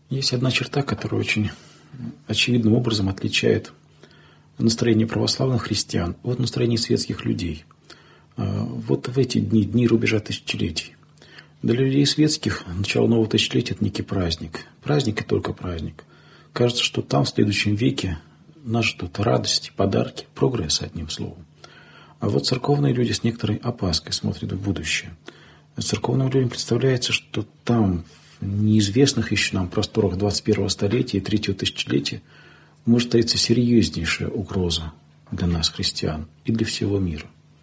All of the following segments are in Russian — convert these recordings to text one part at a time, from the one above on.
Есть одна черта, которая очень очевидным образом отличает настроение православных христиан от настроения светских людей. Вот в эти дни, дни рубежа тысячелетий. Для людей светских начало нового тысячелетия – это некий праздник. Праздник и только праздник. Кажется, что там в следующем веке нас ждут радости, подарки, прогресс, одним словом. А вот церковные люди с некоторой опаской смотрят в будущее. Церковным людям представляется, что там, в неизвестных еще нам просторах 21-го столетия и 3-го тысячелетия, может таиться серьезнейшая угроза для нас, христиан, и для всего мира.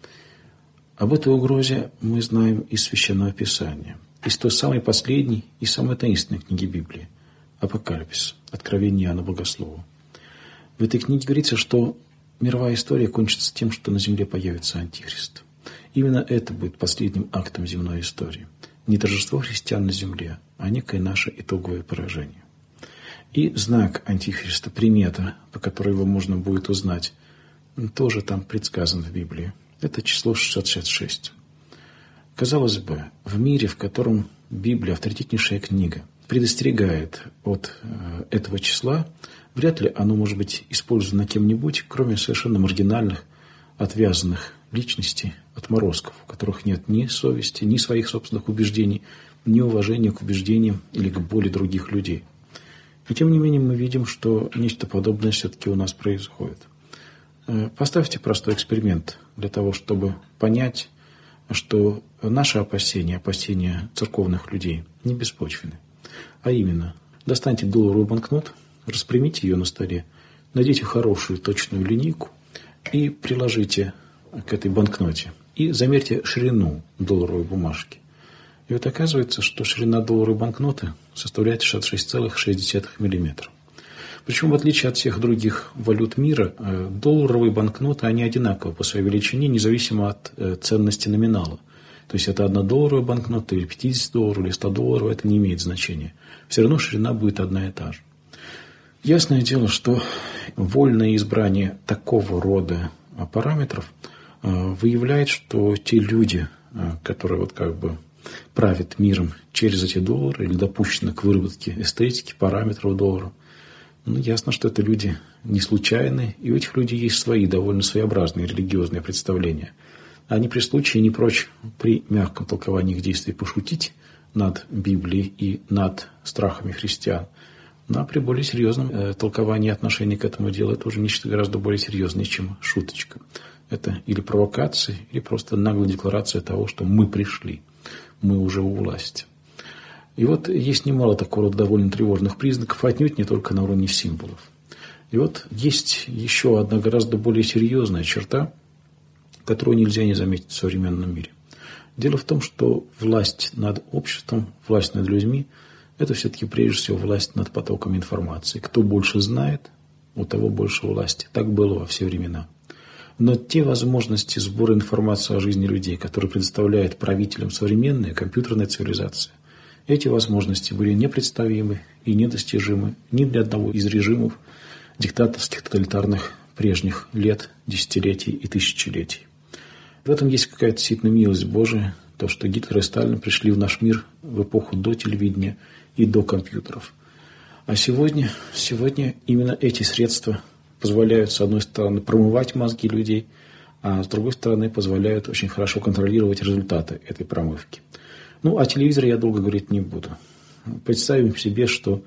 Об этой угрозе мы знаем из Священного Писания, из той самой последней и самой таинственной книги Библии – Апокалипсис, Откровение Иоанна Богослова. В этой книге говорится, что мировая история кончится тем, что на земле появится Антихрист. Именно это будет последним актом земной истории. Не торжество христиан на земле, а некое наше итоговое поражение. И знак Антихриста, примета, по которой его можно будет узнать, тоже там предсказан в Библии. Это число 666. Казалось бы, в мире, в котором Библия, авторитетнейшая книга, предостерегает от этого числа, вряд ли оно может быть использовано кем-нибудь, кроме совершенно маргинальных, отвязанных личностей, отморозков, у которых нет ни совести, ни своих собственных убеждений, ни уважения к убеждениям или к боли других людей. И тем не менее мы видим, что нечто подобное все-таки у нас происходит. Поставьте простой эксперимент для того, чтобы понять, что наши опасения, опасения церковных людей не беспочвены. А именно, достаньте долларовую банкноту, распрямите ее на столе, найдите хорошую точную линейку и приложите к этой банкноте. И замерьте ширину долларовой бумажки. И вот оказывается, что ширина долларовой банкноты составляет 66,6 мм. Причем, в отличие от всех других валют мира, долларовые банкноты, они одинаковы по своей величине, независимо от ценности номинала. То есть, это 1 долларовая банкнота, или 50 долларов, или 100 долларов, это не имеет значения. Все равно ширина будет одна и та же. Ясное дело, что вольное избрание такого рода параметров выявляет, что те люди, которые вот как бы правят миром через эти доллары или допущены к выработке эстетики, параметров доллара, ясно, что это люди не случайные, и у этих людей есть свои довольно своеобразные религиозные представления. Они при случае не прочь при мягком толковании их действий пошутить над Библией и над страхами христиан, но при более серьезном толковании отношения к этому делу это уже нечто гораздо более серьезное, чем шуточка. Это или провокация, или просто наглая декларация того, что мы пришли, мы уже у власти. И вот есть немало такого рода довольно тревожных признаков, отнюдь не только на уровне символов. И вот есть еще одна гораздо более серьезная черта, которую нельзя не заметить в современном мире. Дело в том, что власть над обществом, власть над людьми – это все-таки прежде всего власть над потоком информации. Кто больше знает, у того больше власти. Так было во все времена. Но те возможности сбора информации о жизни людей, которые предоставляет правителям современная компьютерная цивилизация, эти возможности были непредставимы и недостижимы ни для одного из режимов диктаторских, тоталитарных прежних лет, десятилетий и тысячелетий. В этом есть какая-то действительно милость Божия, то, что Гитлер и Сталин пришли в наш мир в эпоху до телевидения и до компьютеров. А сегодня именно эти средства позволяют, с одной стороны, промывать мозги людей, а с другой стороны, позволяют очень хорошо контролировать результаты этой промывки. О телевизоре я долго говорить не буду. Представим себе, что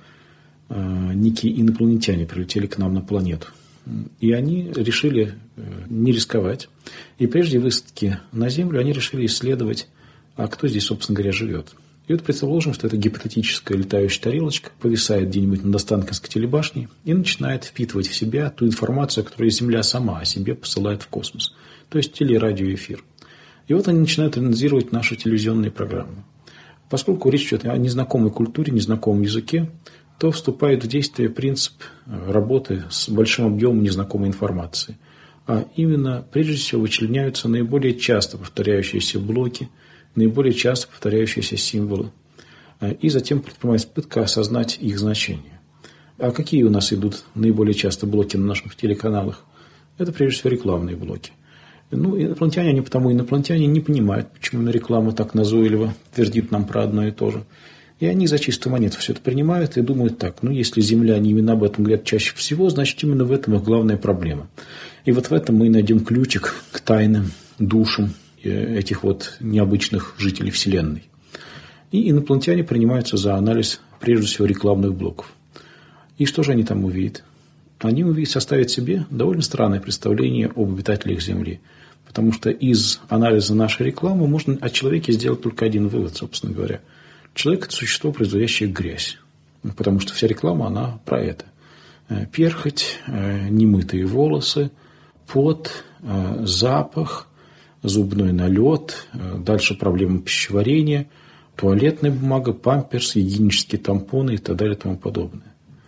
некие инопланетяне прилетели к нам на планету. И они решили не рисковать. И прежде высадки на Землю они решили исследовать, а кто здесь, собственно говоря, живет. И вот предположим, что эта гипотетическая летающая тарелочка повисает где-нибудь над Останкинской телебашней и начинает впитывать в себя ту информацию, которую Земля сама о себе посылает в космос. То есть телерадиоэфир. И вот они начинают анализировать наши телевизионные программы. Поскольку речь идет о незнакомой культуре, незнакомом языке, то вступает в действие принцип работы с большим объемом незнакомой информации. А именно, прежде всего, вычленяются наиболее часто повторяющиеся блоки, наиболее часто повторяющиеся символы. И затем предпринимается попытка осознать их значение. А какие у нас идут наиболее часто блоки на наших телеканалах? Это, прежде всего, рекламные блоки. Инопланетяне, они потому инопланетяне не понимают, почему реклама так назойливо твердит нам про одно и то же. И они за чистую монету все это принимают и думают так: ну, если земляне именно об этом говорят чаще всего, значит, именно в этом их главная проблема. И вот в этом мы и найдем ключик к тайным душам этих вот необычных жителей Вселенной. И инопланетяне принимаются за анализ, прежде всего, рекламных блоков. И что же они там увидят? Они увидят, составят себе довольно странное представление об обитателях Земли. Потому что из анализа нашей рекламы можно о человеке сделать только один вывод, собственно говоря. Человек – это существо, производящее грязь. Потому что вся реклама, она про это. Перхоть, немытые волосы, пот, запах, зубной налет, дальше проблемы пищеварения, туалетная бумага, памперс, гигиенические тампоны и так далее и тому подобное.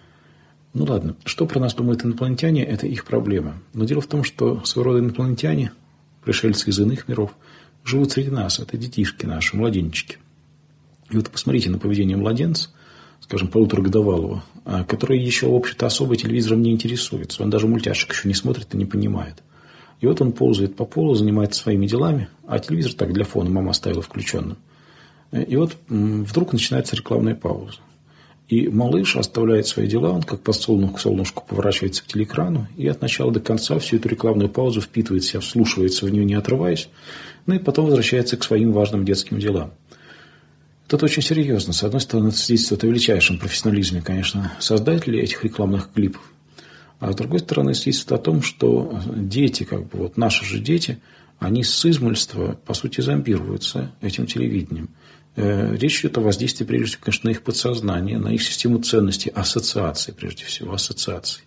Ну ладно, что про нас думают инопланетяне, это их проблема. Но дело в том, что своего рода инопланетяне, пришельцы из иных миров, живут среди нас. Это детишки наши, младенчики. И вот посмотрите на поведение младенца, скажем, полуторагодовалого, который еще, в общем-то, особо телевизором не интересуется. Он даже мультяшек еще не смотрит и не понимает. И вот он ползает по полу, занимается своими делами, а телевизор так для фона мама оставила включенным. И вот вдруг начинается рекламная пауза. И малыш оставляет свои дела, он как подсолнух к солнышку поворачивается к телеэкрану и от начала до конца всю эту рекламную паузу впитывает в себя, вслушивается в нее, не отрываясь, ну и потом возвращается к своим важным детским делам. Это очень серьезно. С одной стороны, это свидетельствует о величайшем профессионализме, конечно, создателей этих рекламных клипов. А с другой стороны, свидетельствует о том, что дети, вот наши же дети, они с измольства, по сути, зомбируются этим телевидением. Речь идет о воздействии, прежде всего, конечно, на их подсознание, на их систему ценностей, ассоциаций, прежде всего, ассоциаций.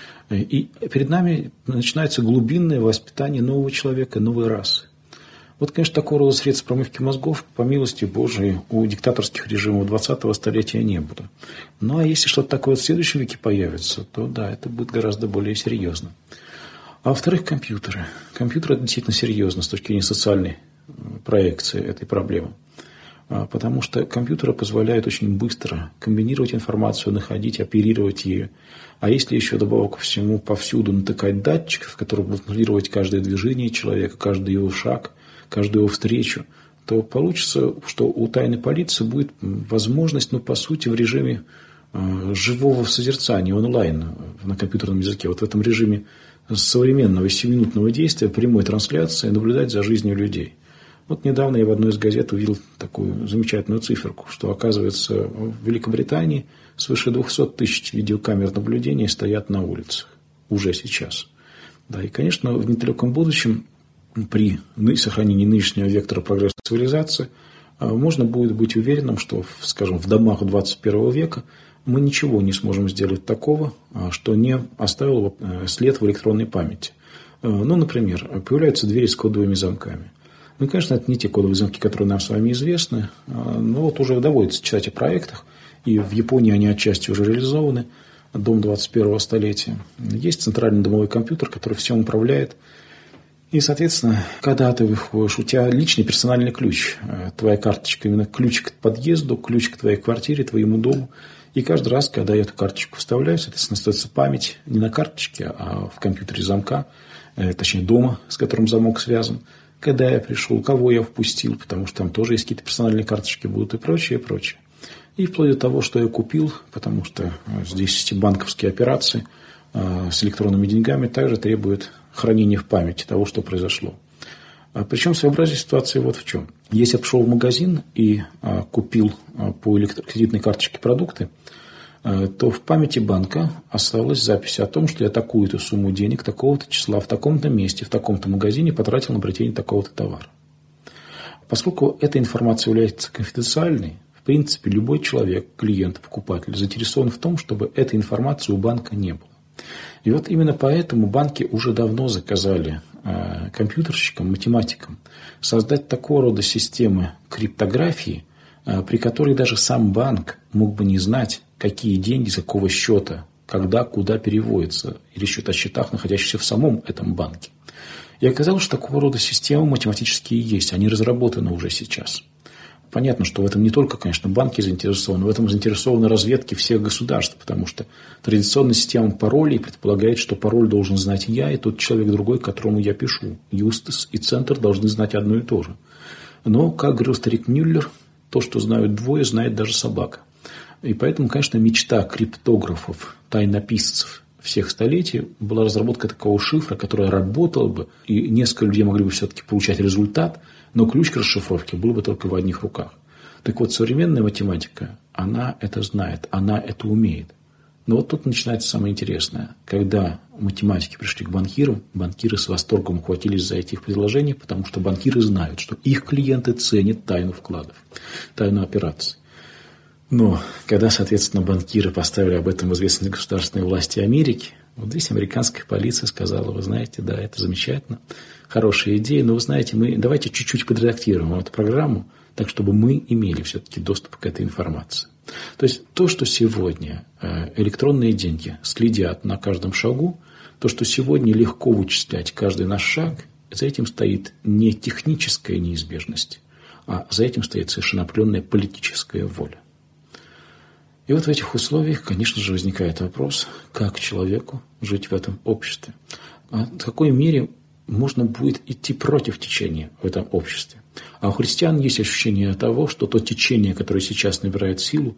И перед нами начинается глубинное воспитание нового человека, новой расы. Вот, конечно, такого рода средств промывки мозгов, по милости Божией, у диктаторских режимов 20-го столетия не было. Ну, а если что-то такое в следующем веке появится, то да, это будет гораздо более серьезно. А во-вторых, компьютеры. Компьютеры – это действительно серьезно с точки зрения социальной проекции этой проблемы. Потому что компьютеры позволяют очень быстро комбинировать информацию, находить, оперировать ее. А если еще добавок ко всему повсюду натыкать датчиков, которые будут контролировать каждое движение человека, каждый его шаг, каждую его встречу, то получится, что у тайной полиции будет возможность, по сути, в режиме живого созерцания онлайн на компьютерном языке, вот в этом режиме современного 7-минутного действия, прямой трансляции, наблюдать за жизнью людей. Вот недавно я в одной из газет увидел такую замечательную циферку, что, оказывается, в Великобритании свыше 200 тысяч видеокамер наблюдения стоят на улицах уже сейчас. Да, и, конечно, в недалеком будущем при сохранении нынешнего вектора прогресса цивилизации можно будет быть уверенным, что, скажем, в домах 21 века мы ничего не сможем сделать такого, что не оставило след в электронной памяти. Ну, например, появляются двери с кодовыми замками. Ну, конечно, это не те кодовые замки, которые нам с вами известны, но вот уже доводится читать о проектах, и в Японии они отчасти уже реализованы, дом 21-го столетия. Есть центральный домовой компьютер, который всем управляет. И, соответственно, когда ты выходишь, у тебя личный персональный ключ, твоя карточка, именно ключ к подъезду, ключ к твоей квартире, твоему дому. И каждый раз, когда я эту карточку вставляю, соответственно, остается память не на карточке, а в компьютере замка, точнее дома, с которым замок связан. Когда я пришел, кого я впустил, потому что там тоже есть какие-то персональные карточки будут и прочее, и прочее. И вплоть до того, что я купил, потому что здесь эти банковские операции с электронными деньгами также требуют хранения в памяти того, что произошло. Причем своеобразие ситуации вот в чем. Если я пришел в магазин и купил по кредитной карточке продукты, то в памяти банка осталась запись о том, что я такую-то сумму денег, такого-то числа, в таком-то месте, в таком-то магазине потратил на приобретение такого-то товара. Поскольку эта информация является конфиденциальной, в принципе, любой человек, клиент, покупатель, заинтересован в том, чтобы этой информации у банка не было. И вот именно поэтому банки уже давно заказали компьютерщикам, математикам создать такого рода системы криптографии, при которой даже сам банк мог бы не знать, какие деньги с какого счета, когда, куда переводятся. И речь идет о счетах, находящихся в самом этом банке. И оказалось, что такого рода системы математические есть. Они разработаны уже сейчас. Понятно, что в этом не только, конечно, банки заинтересованы, в этом заинтересованы разведки всех государств, потому что традиционная система паролей предполагает, что пароль должен знать я и тот человек другой, которому я пишу. Юстас и Центр должны знать одно и то же. Но, как говорил старик Мюллер, То, что знают двое, знает даже собака. И поэтому, конечно, мечта криптографов, тайнописцев всех столетий была разработка такого шифра, который работал бы, и несколько людей могли бы все-таки получать результат, но ключ к расшифровке был бы только в одних руках. Так вот, современная математика, она это знает, она это умеет. Но вот тут начинается самое интересное. Когда математики пришли к банкирам, банкиры с восторгом ухватились за эти их предложения, потому что банкиры знают, что их клиенты ценят тайну вкладов, тайну операций. Но когда, соответственно, банкиры поставили об этом известные государственные власти Америки, вот здесь американская полиция сказала: вы знаете, да, это замечательно, хорошая идея, но вы знаете, мы давайте чуть-чуть подредактируем эту программу, так, чтобы мы имели все-таки доступ к этой информации. То есть то, что сегодня электронные деньги следят на каждом шагу, то, что сегодня легко вычислять каждый наш шаг, за этим стоит не техническая неизбежность, а за этим стоит совершенно определенная политическая воля. И вот в этих условиях, конечно же, возникает вопрос, как человеку жить в этом обществе. А в какой мере можно будет идти против течения в этом обществе. А у христиан есть ощущение того, что то течение, которое сейчас набирает силу,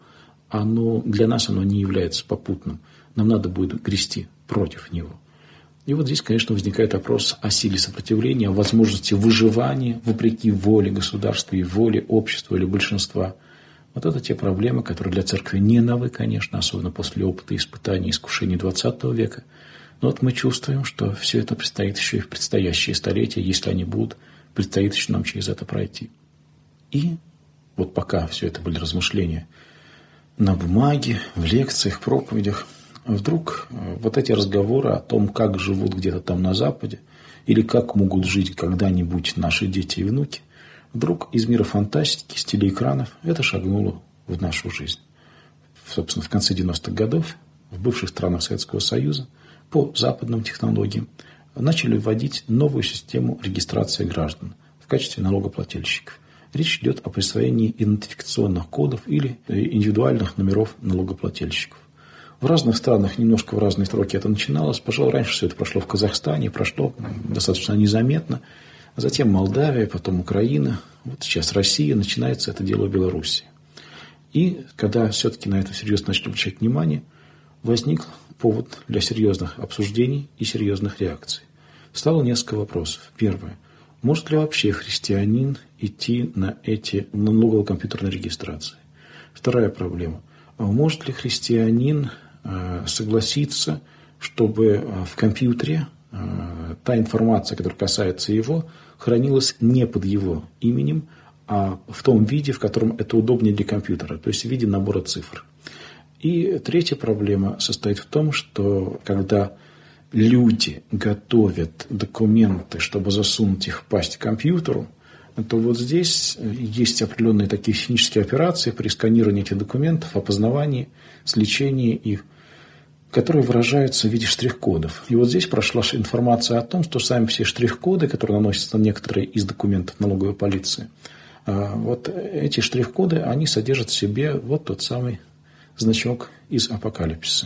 для нас оно не является попутным. Нам надо будет грести против него. И вот здесь, конечно, возникает вопрос о силе сопротивления, о возможности выживания вопреки воле государства и воле общества или большинства. Вот это те проблемы, которые для церкви не новы, конечно, особенно после опыта испытаний и искушений XX века. Но вот мы чувствуем, что все это предстоит еще и в предстоящие столетия, если они будут, предстоит еще нам через это пройти. И вот пока все это были размышления на бумаге, в лекциях, проповедях, вдруг вот эти разговоры о том, как живут где-то там на Западе, или как могут жить когда-нибудь наши дети и внуки, вдруг из мира фантастики, с телеэкранов, это шагнуло в нашу жизнь. Собственно, в конце 90-х годов в бывших странах Советского Союза по западным технологиям начали вводить новую систему регистрации граждан в качестве налогоплательщиков. Речь идет о присвоении идентификационных кодов или индивидуальных номеров налогоплательщиков. В разных странах немножко в разные сроки это начиналось. Пожалуй, раньше все это прошло в Казахстане, прошло достаточно незаметно. Затем Молдавия, потом Украина, вот сейчас Россия, начинается это дело в Беларуси. И когда все-таки на это серьезно начали обращать внимание, возник повод для серьезных обсуждений и серьезных реакций. Стало несколько вопросов. Первое. Может ли вообще христианин идти на налогово-компьютерной регистрации? Вторая проблема. Может ли христианин согласиться, чтобы в компьютере та информация, которая касается его, хранилась не под его именем, а в том виде, в котором это удобнее для компьютера, то есть в виде набора цифр. И третья проблема состоит в том, что когда люди готовят документы, чтобы засунуть их в пасть компьютеру, то вот здесь есть определенные такие технические операции при сканировании этих документов, опознавании, сличении их, которые выражаются в виде штрих-кодов. И вот здесь прошла информация о том, что сами все штрих-коды, которые наносятся на некоторые из документов налоговой полиции, вот эти штрих-коды, они содержат в себе вот тот самый значок из Апокалипсиса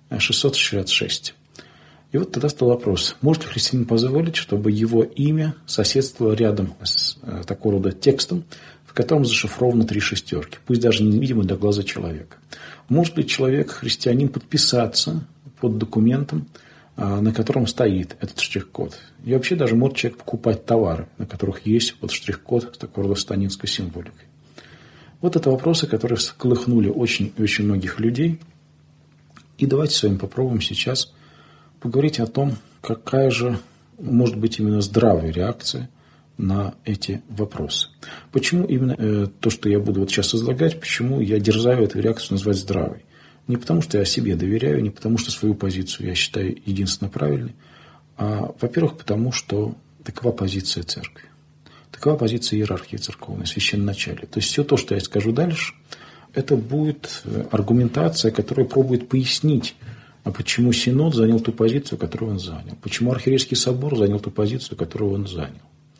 666. И вот тогда стал вопрос, может ли христианин позволить, чтобы его имя соседствовало рядом с такого рода текстом, в котором зашифровано 3 шестерки, пусть даже невидимо для глаза человека. Может ли человек, христианин, подписаться под документом, на котором стоит этот штрих-код? И вообще даже может человек покупать товары, на которых есть вот штрих-код с такого рода сатанинской символикой. Вот это вопросы, которые всколыхнули очень и очень многих людей. И давайте с вами попробуем сейчас поговорить о том, какая же может быть именно здравая реакция на эти вопросы. Почему именно то, что я буду вот сейчас излагать, почему я дерзаю эту реакцию назвать здравой? Не потому, что я себе доверяю, не потому, что свою позицию я считаю единственно правильной, а, во-первых, потому, что такова позиция церкви. Такова позиция иерархии церковной, священноначалия. То есть все то, что я скажу дальше, это будет аргументация, которая пробует пояснить, а почему Синод занял ту позицию, которую он занял, почему Архиерейский собор занял ту позицию, которую он занял.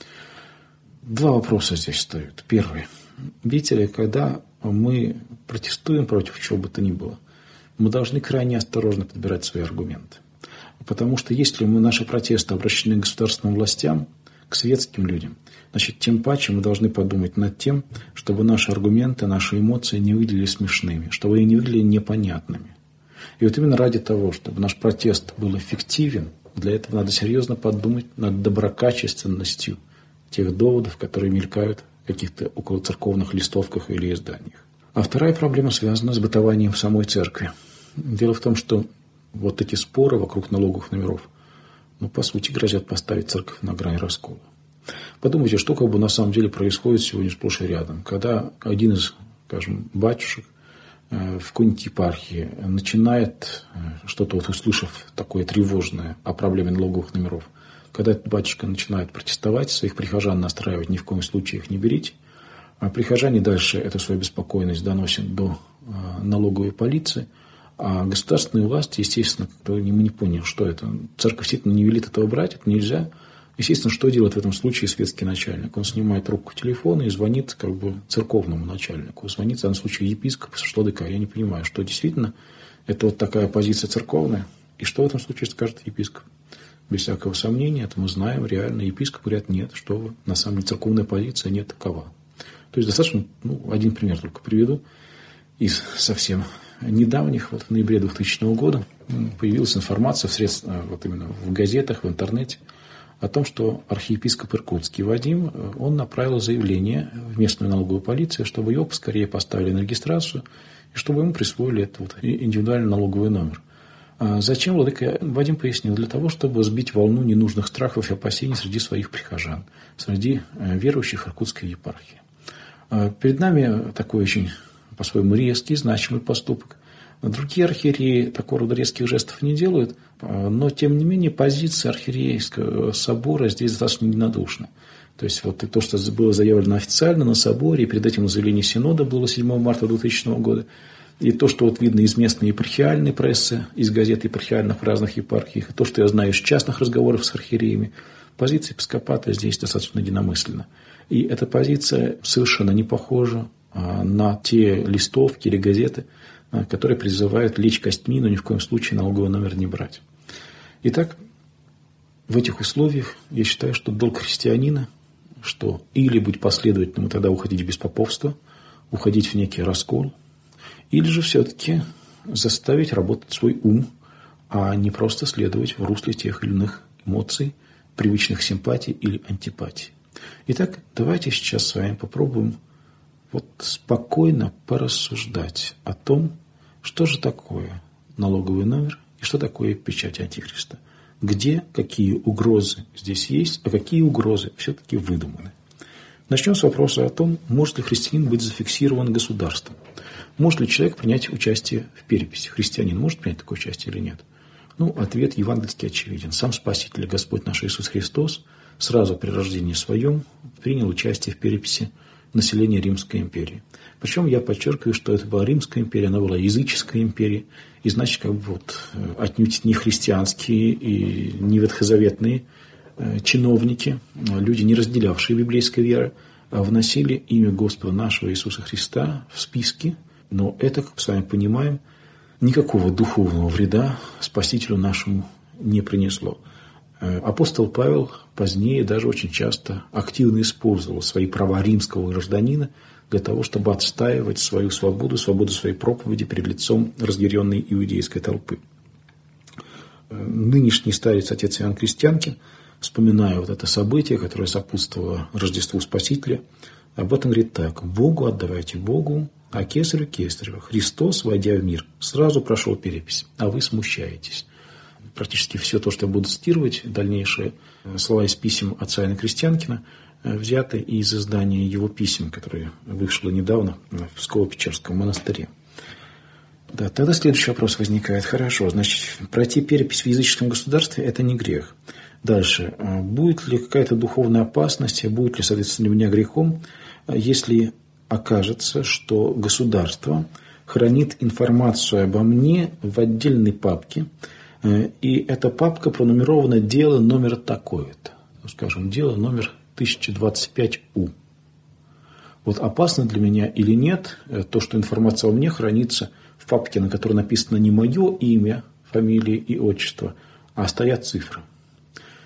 2 вопроса здесь встают. Первый. Видите ли, когда мы протестуем против чего бы то ни было, мы должны крайне осторожно подбирать свои аргументы. Потому что если наши протесты обращены к государственным властям, к светским людям, значит, тем паче мы должны подумать над тем, чтобы наши аргументы, наши эмоции не выглядели смешными, чтобы они не выглядели непонятными. И вот именно ради того, чтобы наш протест был эффективен, для этого надо серьезно подумать над доброкачественностью тех доводов, которые мелькают в каких-то околоцерковных листовках или изданиях. А вторая проблема связана с бытованием самой церкви. Дело в том, что вот эти споры вокруг налоговых номеров, по сути, грозят поставить церковь на грань раскола. Подумайте, что как бы на самом деле происходит сегодня сплошь и рядом. Когда один из, скажем, батюшек в какой-нибудь епархии начинает что-то, вот услышав такое тревожное о проблеме налоговых номеров, когда этот батюшка начинает протестовать, своих прихожан настраивать, ни в коем случае их не берите, а прихожане дальше эту свою беспокойность доносят до налоговой полиции, а государственные власти, естественно, мы не поняли, что это. Церковь действительно не велит этого брать, это нельзя. Естественно, что делает в этом случае светский начальник? Он снимает трубку телефона и звонит как бы церковному начальнику. Звонит в данном случае епископу, владыка. Я не понимаю, что действительно это вот такая позиция церковная. И что в этом случае скажет епископ? Без всякого сомнения, это мы знаем, реально. Епископ говорят, нет, что вы, на самом деле церковная позиция не такова. То есть достаточно, один пример только приведу из совсем недавних, вот в ноябре 2000 года появилась информация в средствах, вот именно в газетах, в интернете, о том, что архиепископ Иркутский Вадим, он направил заявление в местную налоговую полицию, чтобы его поскорее поставили на регистрацию и чтобы ему присвоили этот вот индивидуальный налоговый номер. А зачем? Владыка Вадим пояснил, для того, чтобы сбить волну ненужных страхов и опасений среди своих прихожан, среди верующих Иркутской епархии. Перед нами такой очень по-своему резкий, значимый поступок. Другие архиереи такого рода резких жестов не делают, но, тем не менее, позиция архиерейского собора здесь достаточно единодушна. То есть, вот то, что было заявлено официально на соборе, и перед этим заявление Синода было 7 марта 2000 года, и то, что вот видно из местной епархиальной прессы, из газет епархиальных в разных епархиях, и то, что я знаю из частных разговоров с архиереями, позиция епископата здесь достаточно единомысленна. И эта позиция совершенно не похожа на те листовки или газеты, которые призывают лечь костьми, но ни в коем случае налоговый номер не брать. Итак, в этих условиях я считаю, что долг христианина, что или быть последовательным и тогда уходить в беспоповство, уходить в некий раскол, или же все-таки заставить работать свой ум, а не просто следовать в русле тех или иных эмоций, привычных симпатий или антипатий. Итак, давайте сейчас с вами попробуем вот спокойно порассуждать о том, что же такое налоговый номер и что такое печать Антихриста. Где какие угрозы здесь есть, а какие угрозы все-таки выдуманы. Начнем с вопроса о том, может ли христианин быть зафиксирован государством. Может ли человек принять участие в переписи? Христианин может принять такое участие или нет? Ответ евангельский очевиден. Сам Спаситель, Господь наш Иисус Христос, сразу при рождении своем принял участие в переписи населения Римской империи. Причем я подчеркиваю, что это была Римская империя, она была языческая империя, и значит, отнюдь не христианские и не ветхозаветные чиновники, люди, не разделявшие библейской веры, вносили имя Господа нашего Иисуса Христа в списки, но это, как мы с вами понимаем, никакого духовного вреда Спасителю нашему не принесло. Апостол Павел позднее даже очень часто активно использовал свои права римского гражданина для того, чтобы отстаивать свою свободу своей проповеди перед лицом разъяренной иудейской толпы. Нынешний старец, отец Иоанн Крестьянкин, вспоминая вот это событие, которое сопутствовало Рождеству Спасителя, об этом говорит так: «Богу отдавайте Богу, а кесарю кесарю. Христос, войдя в мир, сразу прошел перепись, а вы смущаетесь». Практически все то, что я буду цитировать, дальнейшие слова из писем отца Иоанна Крестьянкина, взяты из издания его писем, которое вышло недавно в Псково-Печерском монастыре. Да, тогда следующий вопрос возникает. Хорошо, значит, пройти перепись в языческом государстве – это не грех. Дальше. Будет ли какая-то духовная опасность, будет ли, соответственно, для меня грехом, если окажется, что государство хранит информацию обо мне в отдельной папке, и эта папка пронумерована «Дело номер такое-то». Скажем, дело номер 1025У. Вот опасно для меня или нет то, что информация о мне хранится в папке, на которой написано не мое имя, фамилия и отчество, а стоят цифры.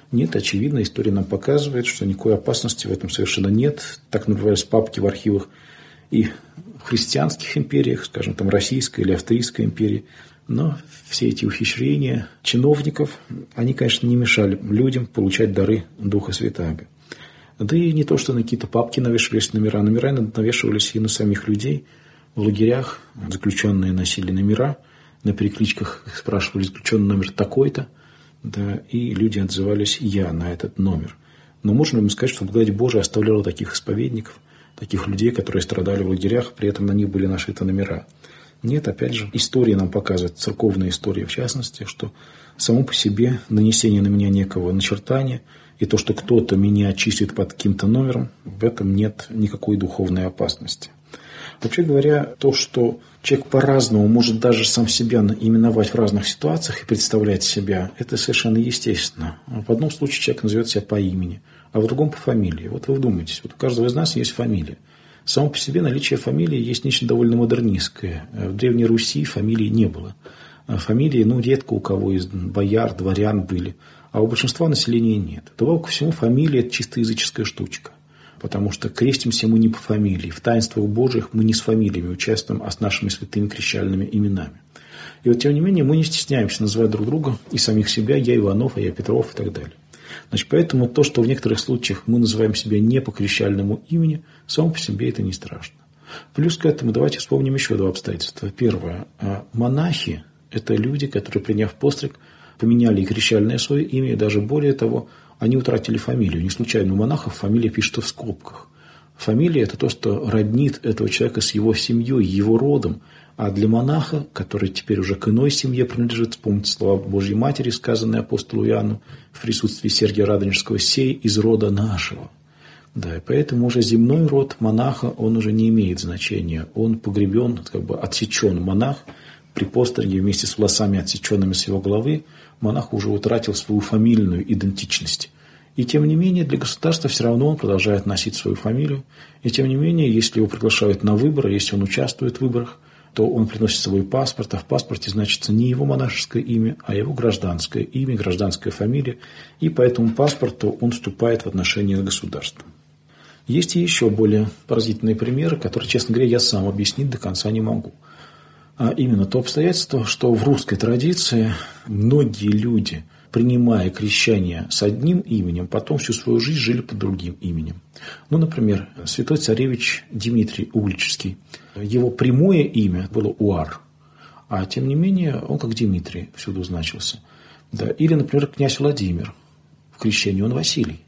Нет, очевидно, история нам показывает, что никакой опасности в этом совершенно нет. Так назывались папки в архивах и в христианских империях, скажем, там Российской или Австрийской империи. Но все эти ухищрения чиновников, они, конечно, не мешали людям получать дары Духа Святаго. Да и не то, что на какие-то папки навешивались номера. Номера навешивались и на самих людей. В лагерях заключенные носили номера, на перекличках их спрашивали: заключенный номер такой-то, да, и люди отзывались «я» на этот номер. Но можно ли сказать, что благодать Божия оставляла таких исповедников, таких людей, которые страдали в лагерях, при этом на них были нашиты номера? Нет, опять же, история нам показывает, церковная история в частности, что само по себе нанесение на меня некого начертания и то, что кто-то меня чистит под каким-то номером, в этом нет никакой духовной опасности. Вообще говоря, то, что человек по-разному может даже сам себя именовать в разных ситуациях и представлять себя, это совершенно естественно. В одном случае человек назовет себя по имени, а в другом по фамилии. Вот вы вдумайтесь, вот у каждого из нас есть фамилия. Само по себе наличие фамилии есть нечто довольно модернистское. В Древней Руси фамилии не было. Фамилии, редко у кого из бояр, дворян были, а у большинства населения нет. Добавок ко всему, фамилия – это чисто языческая штучка. Потому что крестимся мы не по фамилии. В таинствах Божьих мы не с фамилиями участвуем, а с нашими святыми крещальными именами. И вот, тем не менее, мы не стесняемся называть друг друга и самих себя: я Иванов, а я Петров и так далее. Значит, поэтому то, что в некоторых случаях мы называем себя не по крещальному имени, само по себе это не страшно. Плюс к этому давайте вспомним еще два обстоятельства. Первое. Монахи – это люди, которые, приняв постриг, поменяли и крещальное свое имя, и даже более того, они утратили фамилию. Не случайно у монахов фамилия пишется в скобках. Фамилия – это то, что роднит этого человека с его семьей, его родом. А для монаха, который теперь уже к иной семье принадлежит, вспомните слова Божьей Матери, сказанные апостолу Иоанну в присутствии Сергия Радонежского: «Сей из рода нашего». Да, и поэтому уже земной род монаха, он уже не имеет значения. Он погребен, отсечен монах. При постриге вместе с волосами, отсеченными с его головы, монах уже утратил свою фамильную идентичность. И тем не менее, для государства все равно он продолжает носить свою фамилию. И тем не менее, если его приглашают на выборы, если он участвует в выборах, то он приносит свой паспорт, а в паспорте значится не его монашеское имя, а его гражданское имя, гражданская фамилия. И по этому паспорту он вступает в отношения с государством. Есть и еще более поразительные примеры, которые, честно говоря, я сам объяснить до конца не могу. А именно то обстоятельство, что в русской традиции многие люди, принимая крещение с одним именем, потом всю свою жизнь жили под другим именем. Например, святой царевич Дмитрий Угличский. Его прямое имя было Уар, а тем не менее он как Дмитрий всюду значился. Да. Или, например, князь Владимир. В крещении он Василий.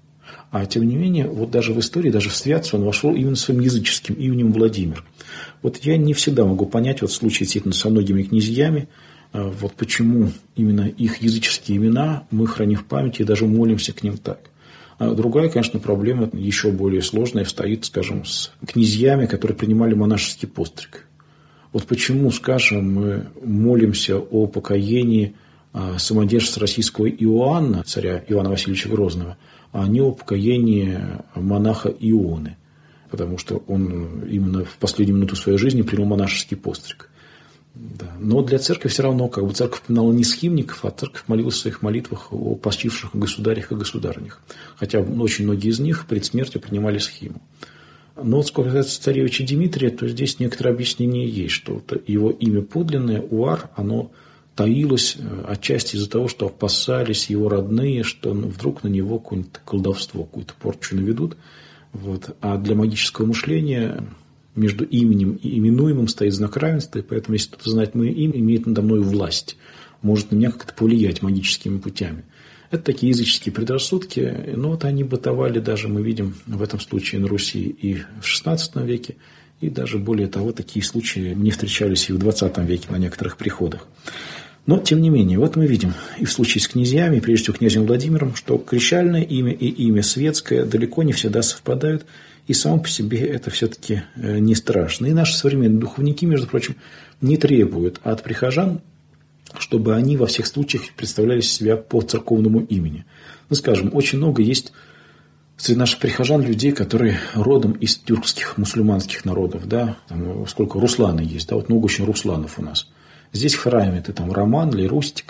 А тем не менее, вот даже в истории, даже в святце он вошел именно своим языческим именем Владимир. Вот я не всегда могу понять, вот в случае действительно со многими князьями, вот почему именно их языческие имена мы храним в памяти и даже молимся к ним так. А другая, конечно, проблема еще более сложная стоит, скажем, с князьями, которые принимали монашеский постриг. Вот почему, скажем, мы молимся о покаянии самодержца российского Иоанна, царя Ивана Васильевича Грозного, а не о покаянии монаха Ионы, потому что он именно в последнюю минуту своей жизни принял монашеский постриг. Да. Но для церкви все равно, церковь поминала не схимников, а церковь молилась в своих молитвах о почивших государях и государынях. Хотя очень многие из них перед смертью принимали схиму. Но вот сколько касается царевича Дмитрия, то здесь некоторое объяснение есть, что его имя подлинное, Уар, оно таилось отчасти из-за того, что опасались его родные, что вдруг на него какое-нибудь колдовство, какую-то порчу наведут. Вот. А для магического мышления между именем и именуемым стоит знак равенства, и поэтому, если кто-то знает мое имя, имеет надо мной власть, может на меня как-то повлиять магическими путями. Это такие языческие предрассудки, но вот они бытовали даже, мы видим, в этом случае на Руси и в XVI веке, и даже более того, такие случаи не встречались и в XX веке на некоторых приходах. Но, тем не менее, вот мы видим и в случае с князьями, и прежде всего князем Владимиром, что крещальное имя и имя светское далеко не всегда совпадают, и само по себе это все-таки не страшно. И наши современные духовники, между прочим, не требуют от прихожан, чтобы они во всех случаях представляли себя по церковному имени. Скажем, очень много есть среди наших прихожан людей, которые родом из тюркских мусульманских народов, да, там сколько Русланы есть, да, вот много очень Русланов у нас. Здесь в храме ты там Роман или Рустик,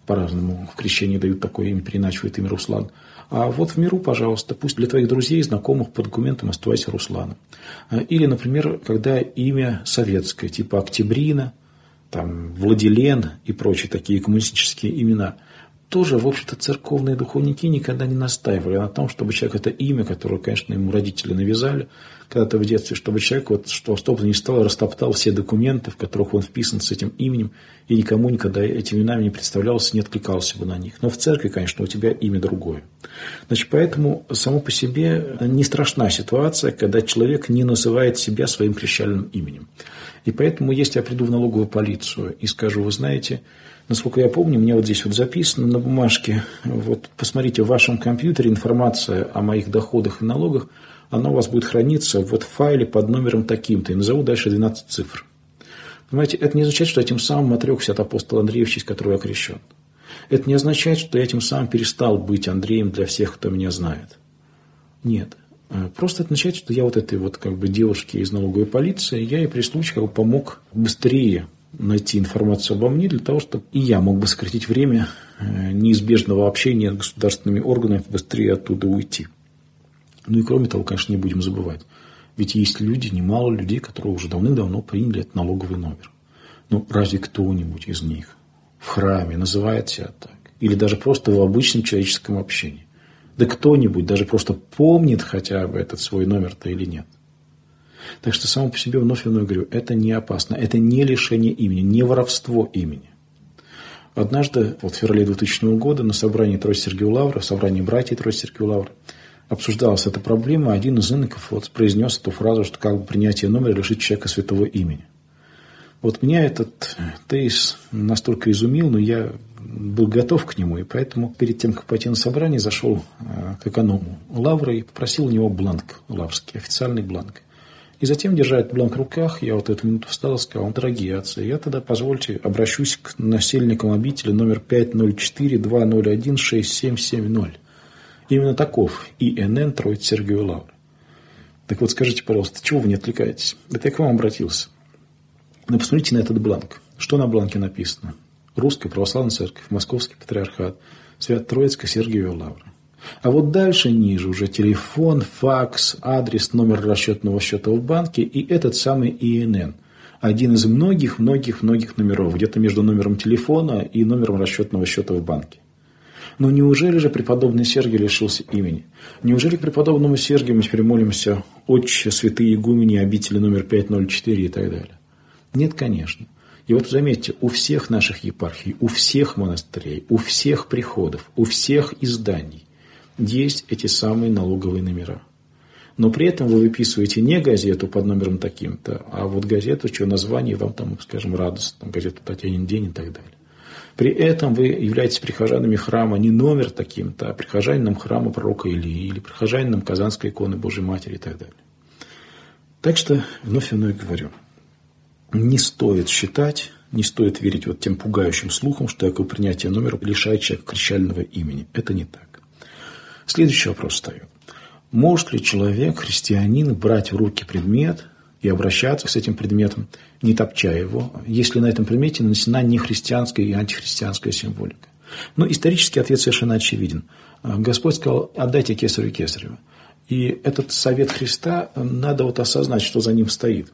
по-разному в крещении дают такое имя, переиначивают имя Руслан. А вот в миру, пожалуйста, пусть для твоих друзей и знакомых по документам оставайся Русланом. Или, например, когда имя советское, типа Октябрина, там, Владилен и прочие такие коммунистические имена, тоже, в общем-то, церковные духовники никогда не настаивали на том, чтобы человек это имя, которое, конечно, ему родители навязали когда-то в детстве, чтобы человек, вот, что бы то ни стало, растоптал все документы, в которых он вписан с этим именем, и никому никогда этими именами не представлялся, не откликался бы на них. Но в церкви, конечно, у тебя имя другое. Значит, поэтому само по себе не страшна ситуация, когда человек не называет себя своим крещальным именем. И поэтому, если я приду в налоговую полицию и скажу, вы знаете, насколько я помню, мне вот здесь вот записано на бумажке, вот посмотрите, в вашем компьютере информация о моих доходах и налогах, она у вас будет храниться вот в файле под номером таким-то, и назову дальше 12 цифр. Понимаете, это не означает, что я тем самым отрекся от апостола Андрея, в честь которого я крещен. Это не означает, что я тем самым перестал быть Андреем для всех, кто меня знает. Нет. Просто это означает, что я вот этой вот как бы девушке из налоговой полиции, я ей при случае как бы помог быстрее найти информацию обо мне, для того, чтобы и я мог бы сократить время неизбежного общения с государственными органами, быстрее оттуда уйти. Ну и кроме того, конечно, не будем забывать. Ведь есть люди, немало людей, которые уже давным-давно приняли этот налоговый номер. Ну, разве кто-нибудь из них в храме называет себя так? Или даже просто в обычном человеческом общении? Да кто-нибудь даже просто помнит хотя бы этот свой номер-то или нет? Так что само по себе вновь говорю, это не опасно, это не лишение имени, не воровство имени. Однажды, вот в феврале 2000 года, на собрании Троицы Сергия Лавры, в собрании братьев Троицы Сергия Лавры, обсуждалась эта проблема, один из иноков вот произнес эту фразу, что как бы принятие номера лишит человека святого имени. Вот меня этот тезис настолько изумил, но я был готов к нему, и поэтому перед тем, как пойти на собрание, зашел к эконому Лавры и попросил у него бланк лаврский, официальный бланк. И затем, держа этот бланк в руках, я вот эту минуту встал и сказал, дорогие отцы, я тогда, позвольте, обращусь к насельникам обители номер 504-201-6770. Именно таков ИНН Троицы Сергия Лавры. Так вот, скажите, пожалуйста, чего вы не отвлекаетесь? Это я к вам обратился. Ну, посмотрите на этот бланк. Что на бланке написано? Русская Православная Церковь, Московский Патриархат, Свято-Троицкая Сергия Лавры. А вот дальше ниже уже телефон, факс, адрес, номер расчетного счета в банке и этот самый ИНН. Один из многих-многих-многих номеров, где-то между номером телефона и номером расчетного счета в банке. Но неужели же преподобный Сергий лишился имени? Неужели к преподобному Сергию мы теперь молимся «Отче, святые игумени, обители номер 504» и так далее? Нет, конечно. И вот заметьте, у всех наших епархий, у всех монастырей, у всех приходов, у всех изданий есть эти самые налоговые номера. Но при этом вы выписываете не газету под номером таким-то, а вот газету, чье название вам там, скажем, радостно, там газету «Татьянин день» и так далее. При этом вы являетесь прихожанами храма не номер таким-то, а прихожанином храма пророка Илии или прихожанином Казанской иконы Божьей Матери и так далее. Так что вновь говорю, не стоит считать, не стоит верить вот тем пугающим слухам, что якобы принятие номера лишает человека крещального имени. Это не так. Следующий вопрос встает. Может ли человек, христианин, брать в руки предмет и обращаться с этим предметом, не топча его, если на этом предмете нанесена нехристианская и антихристианская символика? Но исторический ответ совершенно очевиден. Господь сказал, отдайте кесарю кесарево. И этот совет Христа, надо вот осознать, что за ним стоит.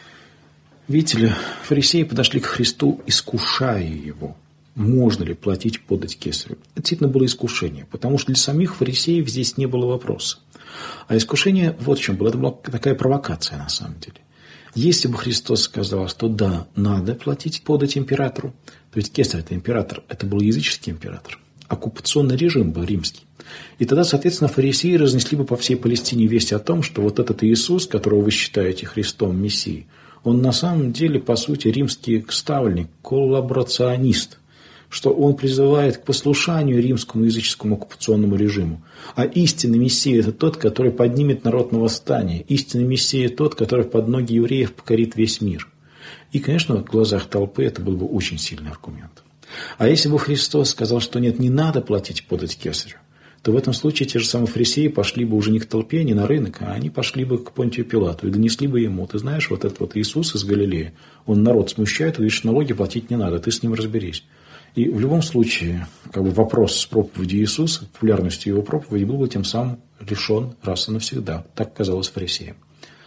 Видите ли, фарисеи подошли к Христу, искушая его. Можно ли платить подать кесарю? Это действительно было искушение, потому что для самих фарисеев здесь не было вопроса. А искушение вот в чем было. Это была такая провокация на самом деле. Если бы Христос сказал, что да, надо платить подать императору, то ведь кесарь – это император, это был языческий император. Оккупационный режим был римский. И тогда, соответственно, фарисеи разнесли бы по всей Палестине весть о том, что вот этот Иисус, которого вы считаете Христом, Мессией, он на самом деле, по сути, римский ставленник, коллаборационист, что он призывает к послушанию римскому языческому оккупационному режиму. А истинный Мессия – это тот, который поднимет народ на восстание. Истинный Мессия – тот, который под ноги евреев покорит весь мир. И, конечно, в глазах толпы это был бы очень сильный аргумент. А если бы Христос сказал, что нет, не надо платить подать кесарю, то в этом случае те же самые фарисеи пошли бы уже не к толпе, не на рынок, а они пошли бы к Понтию Пилату и донесли бы ему. Ты знаешь, вот этот вот Иисус из Галилеи, он народ смущает, говорит, что налоги платить не надо, ты с ним разберись. И в любом случае, вопрос с проповедью Иисуса, популярностью его проповеди был бы тем самым решен раз и навсегда. Так казалось фарисеям.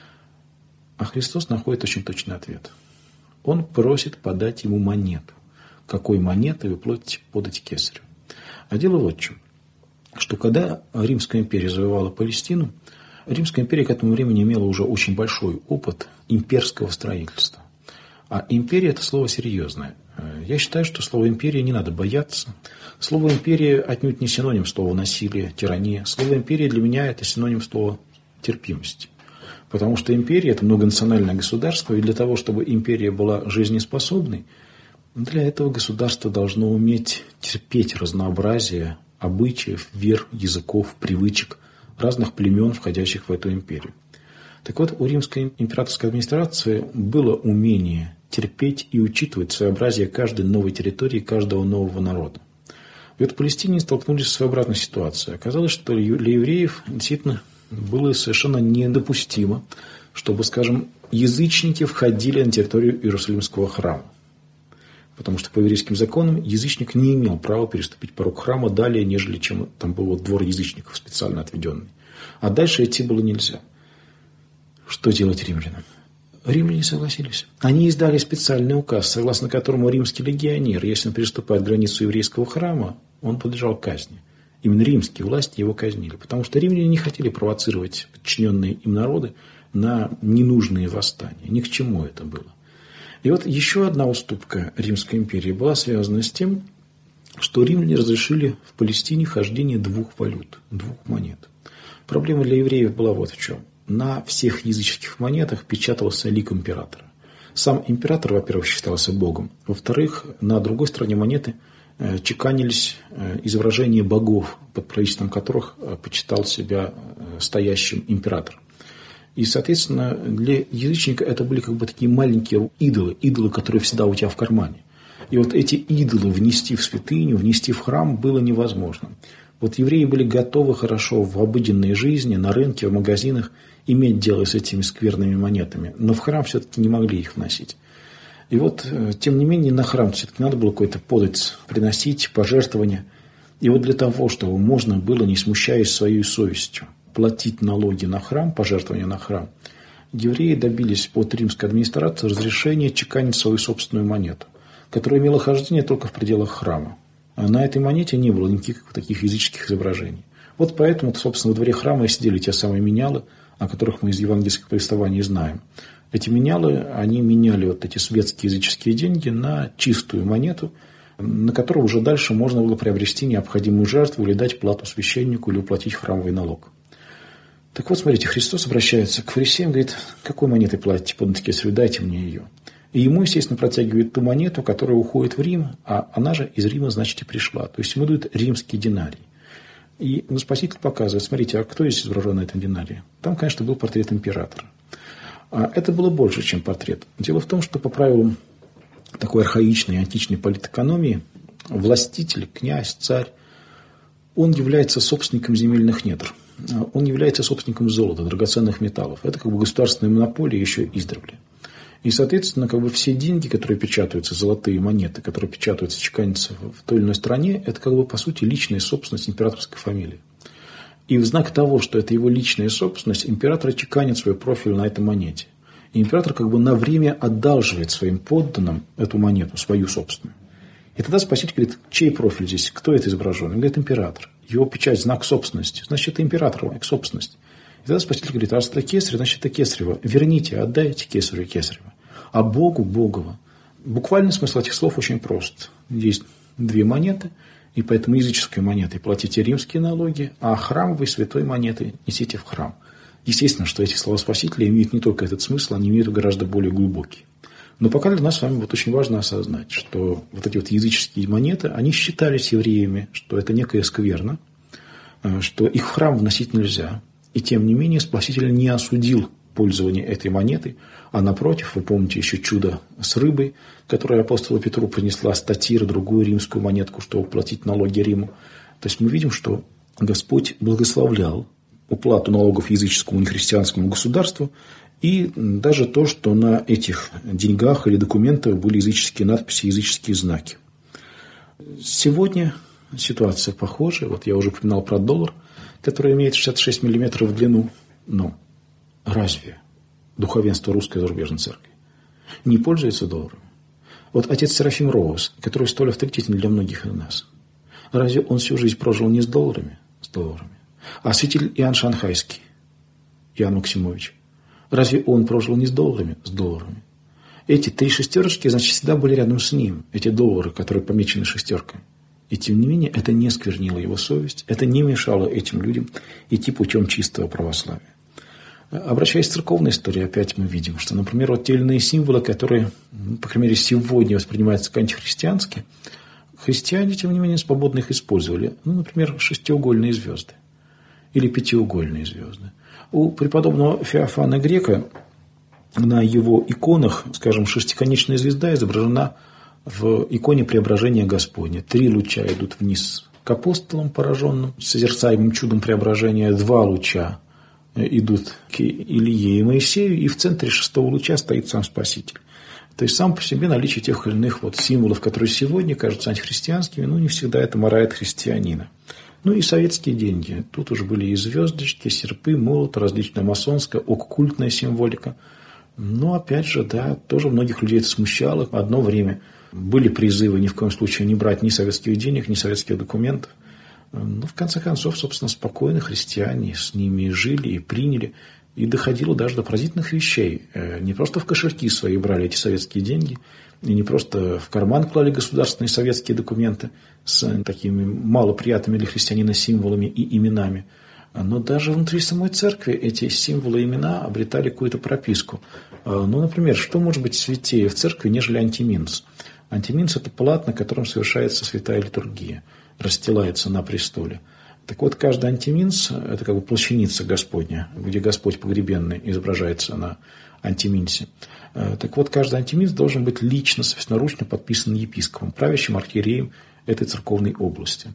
А Христос находит очень точный ответ. Он просит подать ему монету. Какой монетой вы платите подать кесарю? А дело вот в чем. Что когда Римская империя завоевала Палестину, Римская империя к этому времени имела уже очень большой опыт имперского строительства. А империя – это слово серьезное. Я считаю, что слово «империя» не надо бояться. Слово «империя» отнюдь не синоним слова «насилие», «тирания». Слово «империя» для меня – это синоним слова «терпимости». Потому что империя – это многонациональное государство, и для того, чтобы империя была жизнеспособной, для этого государство должно уметь терпеть разнообразие обычаев, вер, языков, привычек разных племен, входящих в эту империю. Так вот, у римской императорской администрации было умение терпеть и учитывать своеобразие каждой новой территории, каждого нового народа. И вот палестиняне столкнулись с своеобразной ситуацией. Оказалось, что для евреев действительно было совершенно недопустимо, чтобы, скажем, язычники входили на территорию Иерусалимского храма. Потому что по еврейским законам язычник не имел права переступить порог храма далее, нежели чем там был двор язычников специально отведенный. А дальше идти было нельзя. Что делать римлянам? Римляне согласились. Они издали специальный указ, согласно которому римский легионер, если он переступает границу еврейского храма, он подлежал казни. Именно римские власти его казнили, потому что римляне не хотели провоцировать подчиненные им народы на ненужные восстания. Ни к чему это было. И вот еще одна уступка Римской империи была связана с тем, что римляне разрешили в Палестине хождение двух валют, двух монет. Проблема для евреев была вот в чем. На всех языческих монетах печатался лик императора. Сам император, во-первых, считался богом. Во-вторых, на другой стороне монеты чеканились изображения богов, под правительством которых почитал себя стоящим император. И, соответственно, для язычника это были такие маленькие идолы, которые всегда у тебя в кармане. И вот эти идолы внести в святыню, внести в храм было невозможно. Вот евреи были готовы хорошо в обыденной жизни, на рынке, в магазинах иметь дело с этими скверными монетами, но в храм все-таки не могли их вносить. И вот, тем не менее, на храм все-таки надо было какой-то подать, приносить пожертвования. И вот для того, чтобы можно было, не смущаясь своей совестью, платить налоги на храм, пожертвования на храм, евреи добились от римской администрации разрешения чеканить свою собственную монету, которая имела хождение только в пределах храма. А на этой монете не было никаких таких языческих изображений. Вот поэтому, собственно, во дворе храма и сидели те самые менялы, о которых мы из евангельских повествований знаем. Эти менялы, они меняли вот эти светские языческие деньги на чистую монету, на которую уже дальше можно было приобрести необходимую жертву или дать плату священнику или уплатить храмовый налог. Так вот, смотрите, Христос обращается к фарисеям, говорит, какой монетой платите подать кесарю, дайте мне ее. И ему, естественно, протягивает ту монету, которая уходит в Рим, а она же из Рима, значит, и пришла. То есть ему дают римский динарий. И Спаситель показывает, смотрите, а кто здесь изображен на этом динарии? Там, конечно, был портрет императора. А это было больше, чем портрет. Дело в том, что по правилам такой архаичной античной политэкономии властитель, князь, царь, он является собственником земельных недр. Он является собственником золота, драгоценных металлов. Это государственная монополия еще издревле. И, соответственно, все деньги, которые печатаются, золотые монеты, которые печатаются, чеканятся в той или иной стране, это, по сути, личная собственность императорской фамилии. И в знак того, что это его личная собственность, император чеканит свой профиль на этой монете. И император на время одалживает своим подданным эту монету, свою собственную. И тогда Спаситель говорит, чей профиль здесь, кто это изображен? Он говорит, император. Его печать – знак собственности. Значит, это император, собственность. И тогда Спаситель говорит, раз это кесарь, значит, это кесарево. Верните, отдайте кесарю кесарево. А Богу – Богово. Буквальный смысл этих слов очень прост. Есть две монеты, и поэтому языческой монетой платите римские налоги, а храмовой святой монетой несите в храм. Естественно, что эти слова Спасителя имеют не только этот смысл, они имеют гораздо более глубокий. Но пока для нас с вами очень важно осознать, что эти языческие монеты, они считались евреями, что это некая скверна, что их в храм вносить нельзя. И тем не менее Спаситель не осудил пользование этой монетой, а напротив, вы помните еще чудо с рыбой, которое апостолу Петру принесла статира, другую римскую монетку, чтобы платить налоги Риму. То есть мы видим, что Господь благословлял уплату налогов языческому нехристианскому государству и даже то, что на этих деньгах или документах были языческие надписи, языческие знаки. Сегодня ситуация похожая. Вот я уже упоминал про доллар, который имеет 66 миллиметров в длину. Но разве духовенство Русской зарубежной церкви не пользуется долларом? Вот отец Серафим Роуз, который столь авторитетен для многих из нас, разве он всю жизнь прожил не с долларами? С долларами. А святитель Иоанн Шанхайский, Иоанн Максимович, разве он прожил не с долларами? С долларами. Эти 3 шестерочки, значит, всегда были рядом с ним, эти доллары, которые помечены шестеркой. И тем не менее, это не сквернило его совесть, это не мешало этим людям идти путем чистого православия. Обращаясь к церковной истории, опять мы видим, что, например, вот те или иные символы, которые, по крайней мере, сегодня воспринимаются как антихристианские, христиане, тем не менее, свободно их использовали. Ну, например, шестиугольные звезды или пятиугольные звезды. У преподобного Феофана Грека на его иконах, скажем, шестиконечная звезда изображена в иконе Преображения Господня. 3 луча идут вниз к апостолам, пораженным созерцаемым чудом преображения. 2 луча идут к Илие и Моисею, и в центре 6-го луча стоит сам Спаситель. То есть сам по себе наличие тех или иных вот символов, которые сегодня кажутся антихристианскими, ну, не всегда это марает христианина. Ну и советские деньги. Тут уже были и звездочки, серпы, молот, различная масонская, оккультная символика. Но, опять же, да, тоже многих людей это смущало. Одно время были призывы ни в коем случае не брать ни советских денег, ни советских документов. Но, в конце концов, собственно, спокойно христиане с ними жили и приняли. И доходило даже до поразительных вещей. Не просто в кошельки свои брали эти советские деньги, и не просто в карман клали государственные советские документы с такими малоприятными для христианина символами и именами, но даже внутри самой церкви эти символы и имена обретали какую-то прописку. Ну, например, что может быть святее в церкви, нежели антиминс? Антиминс – это плат, на котором совершается святая литургия, расстилается на престоле. Так вот, каждый антиминс – это как бы плащаница Господня, где Господь погребенный изображается на антиминсе. Так вот, каждый антиминс должен быть лично, собственноручно подписан епископом, правящим архиереем этой церковной области.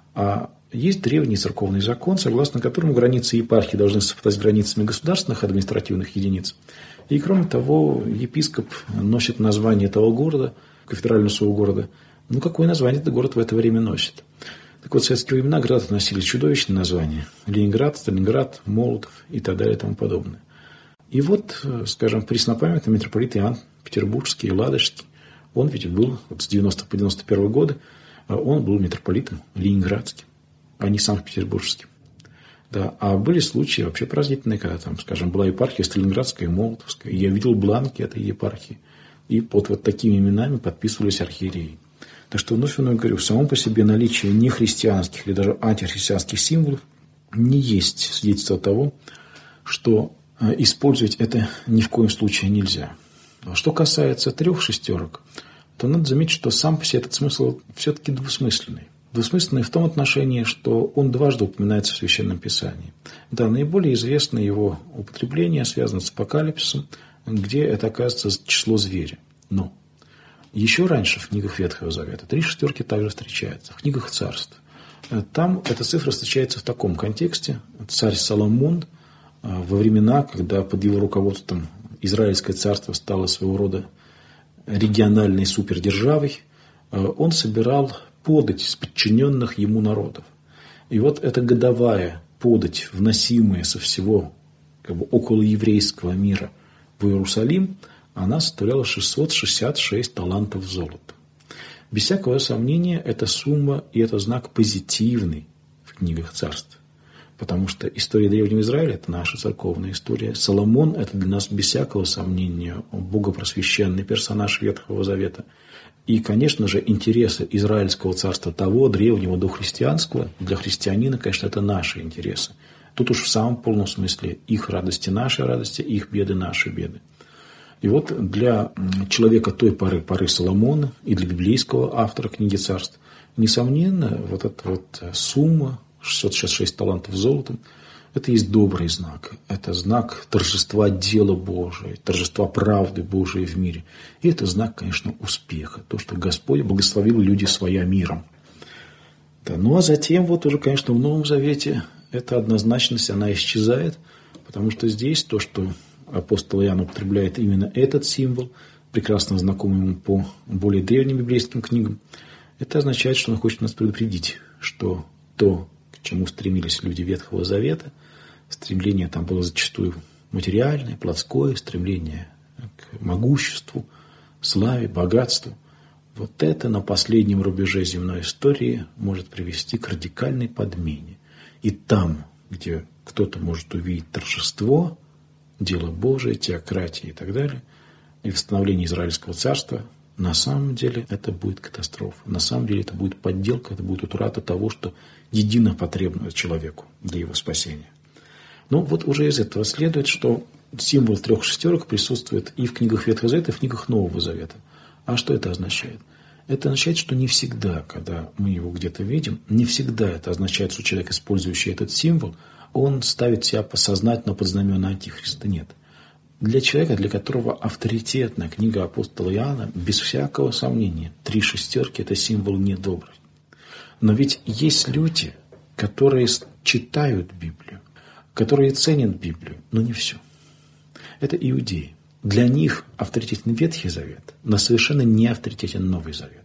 А есть древний церковный закон, согласно которому границы епархии должны совпадать с границами государственных административных единиц. И, кроме того, епископ носит название этого города, кафедрального своего города. Ну, какое название этот город в это время носит? Так вот, в советские времена города носили чудовищные названия. Ленинград, Сталинград, Молотов и так далее и тому подобное. И вот, скажем, преснопамятный митрополит Иоанн Петербургский и Ладожский, он ведь был вот с 90 по 91 годы, он был митрополитом ленинградским, а не санкт-петербургским. Да, а были случаи вообще поразительные, когда там, скажем, была епархия Сталинградская и Молотовская, и я видел бланки этой епархии, и под вот такими именами подписывались архиереи. Так что вновь говорю, само по себе наличие нехристианских или даже антихристианских символов не есть свидетельство того, что использовать это ни в коем случае нельзя. Что касается 3 шестерок, то надо заметить, что сам по себе этот смысл все-таки двусмысленный. Двусмысленный в том отношении, что он дважды упоминается в Священном Писании. Да, наиболее известное его употребление связано с Апокалипсисом, где это оказывается число зверя. Но еще раньше в книгах Ветхого Завета 3 шестерки также встречаются, в книгах Царств. Там эта цифра встречается в таком контексте. Царь Соломон во времена, когда под его руководством Израильское царство стало своего рода региональной супердержавой, он собирал подать с подчиненных ему народов. И вот эта годовая подать, вносимая со всего как бы околоеврейского мира в Иерусалим, она составляла 666 талантов золота. Без всякого сомнения, эта сумма и это знак позитивный в книгах Царств. Потому что история Древнего Израиля – это наша церковная история. Соломон – это для нас без всякого сомнения богопросвященный персонаж Ветхого Завета. И, конечно же, интересы Израильского царства того, древнего до христианского, для христианина, конечно, это наши интересы. Тут уж в самом полном смысле их радости – наши радости, их беды – наши беды. И вот для человека той поры Соломона и для библейского автора книги Царств, несомненно, вот эта вот сумма, 666 талантов золотом, это есть добрый знак. Это знак торжества дела Божия, торжества правды Божией в мире. И это знак, конечно, успеха. То, что Господь благословил люди своя миром. Да, ну а затем, вот уже, конечно, в Новом Завете эта однозначность, она исчезает. Потому что здесь то, что апостол Иоанн употребляет именно этот символ, прекрасно знакомый ему по более древним библейским книгам, Это означает, что он хочет нас предупредить, что то, к чему стремились люди Ветхого Завета, стремление там было зачастую материальное, плотское, стремление к могуществу, славе, богатству. Вот это на последнем рубеже земной истории может привести к радикальной подмене. И там, где кто-то может увидеть торжество, дело Божие, теократии и так далее, и восстановление Израильского царства, на самом деле это будет катастрофа. На самом деле это будет подделка, это будет утрата того, что едино потребно человеку для его спасения. Но вот уже из этого следует, что символ трех шестерок присутствует и в книгах Ветхого Завета, и в книгах Нового Завета. А что это означает? Это означает, что не всегда, когда мы его где-то видим, не всегда это означает, что человек, использующий этот символ, он ставит себя сознательно под знамена Антихриста. Нет. Для человека, для которого авторитетная книга апостола Иоанна, без всякого сомнения, три шестерки – это символ недобрый. Но ведь есть люди, которые читают Библию, которые ценят Библию, но не все. Это иудеи. Для них авторитетен Ветхий Завет, но совершенно не авторитетен Новый Завет.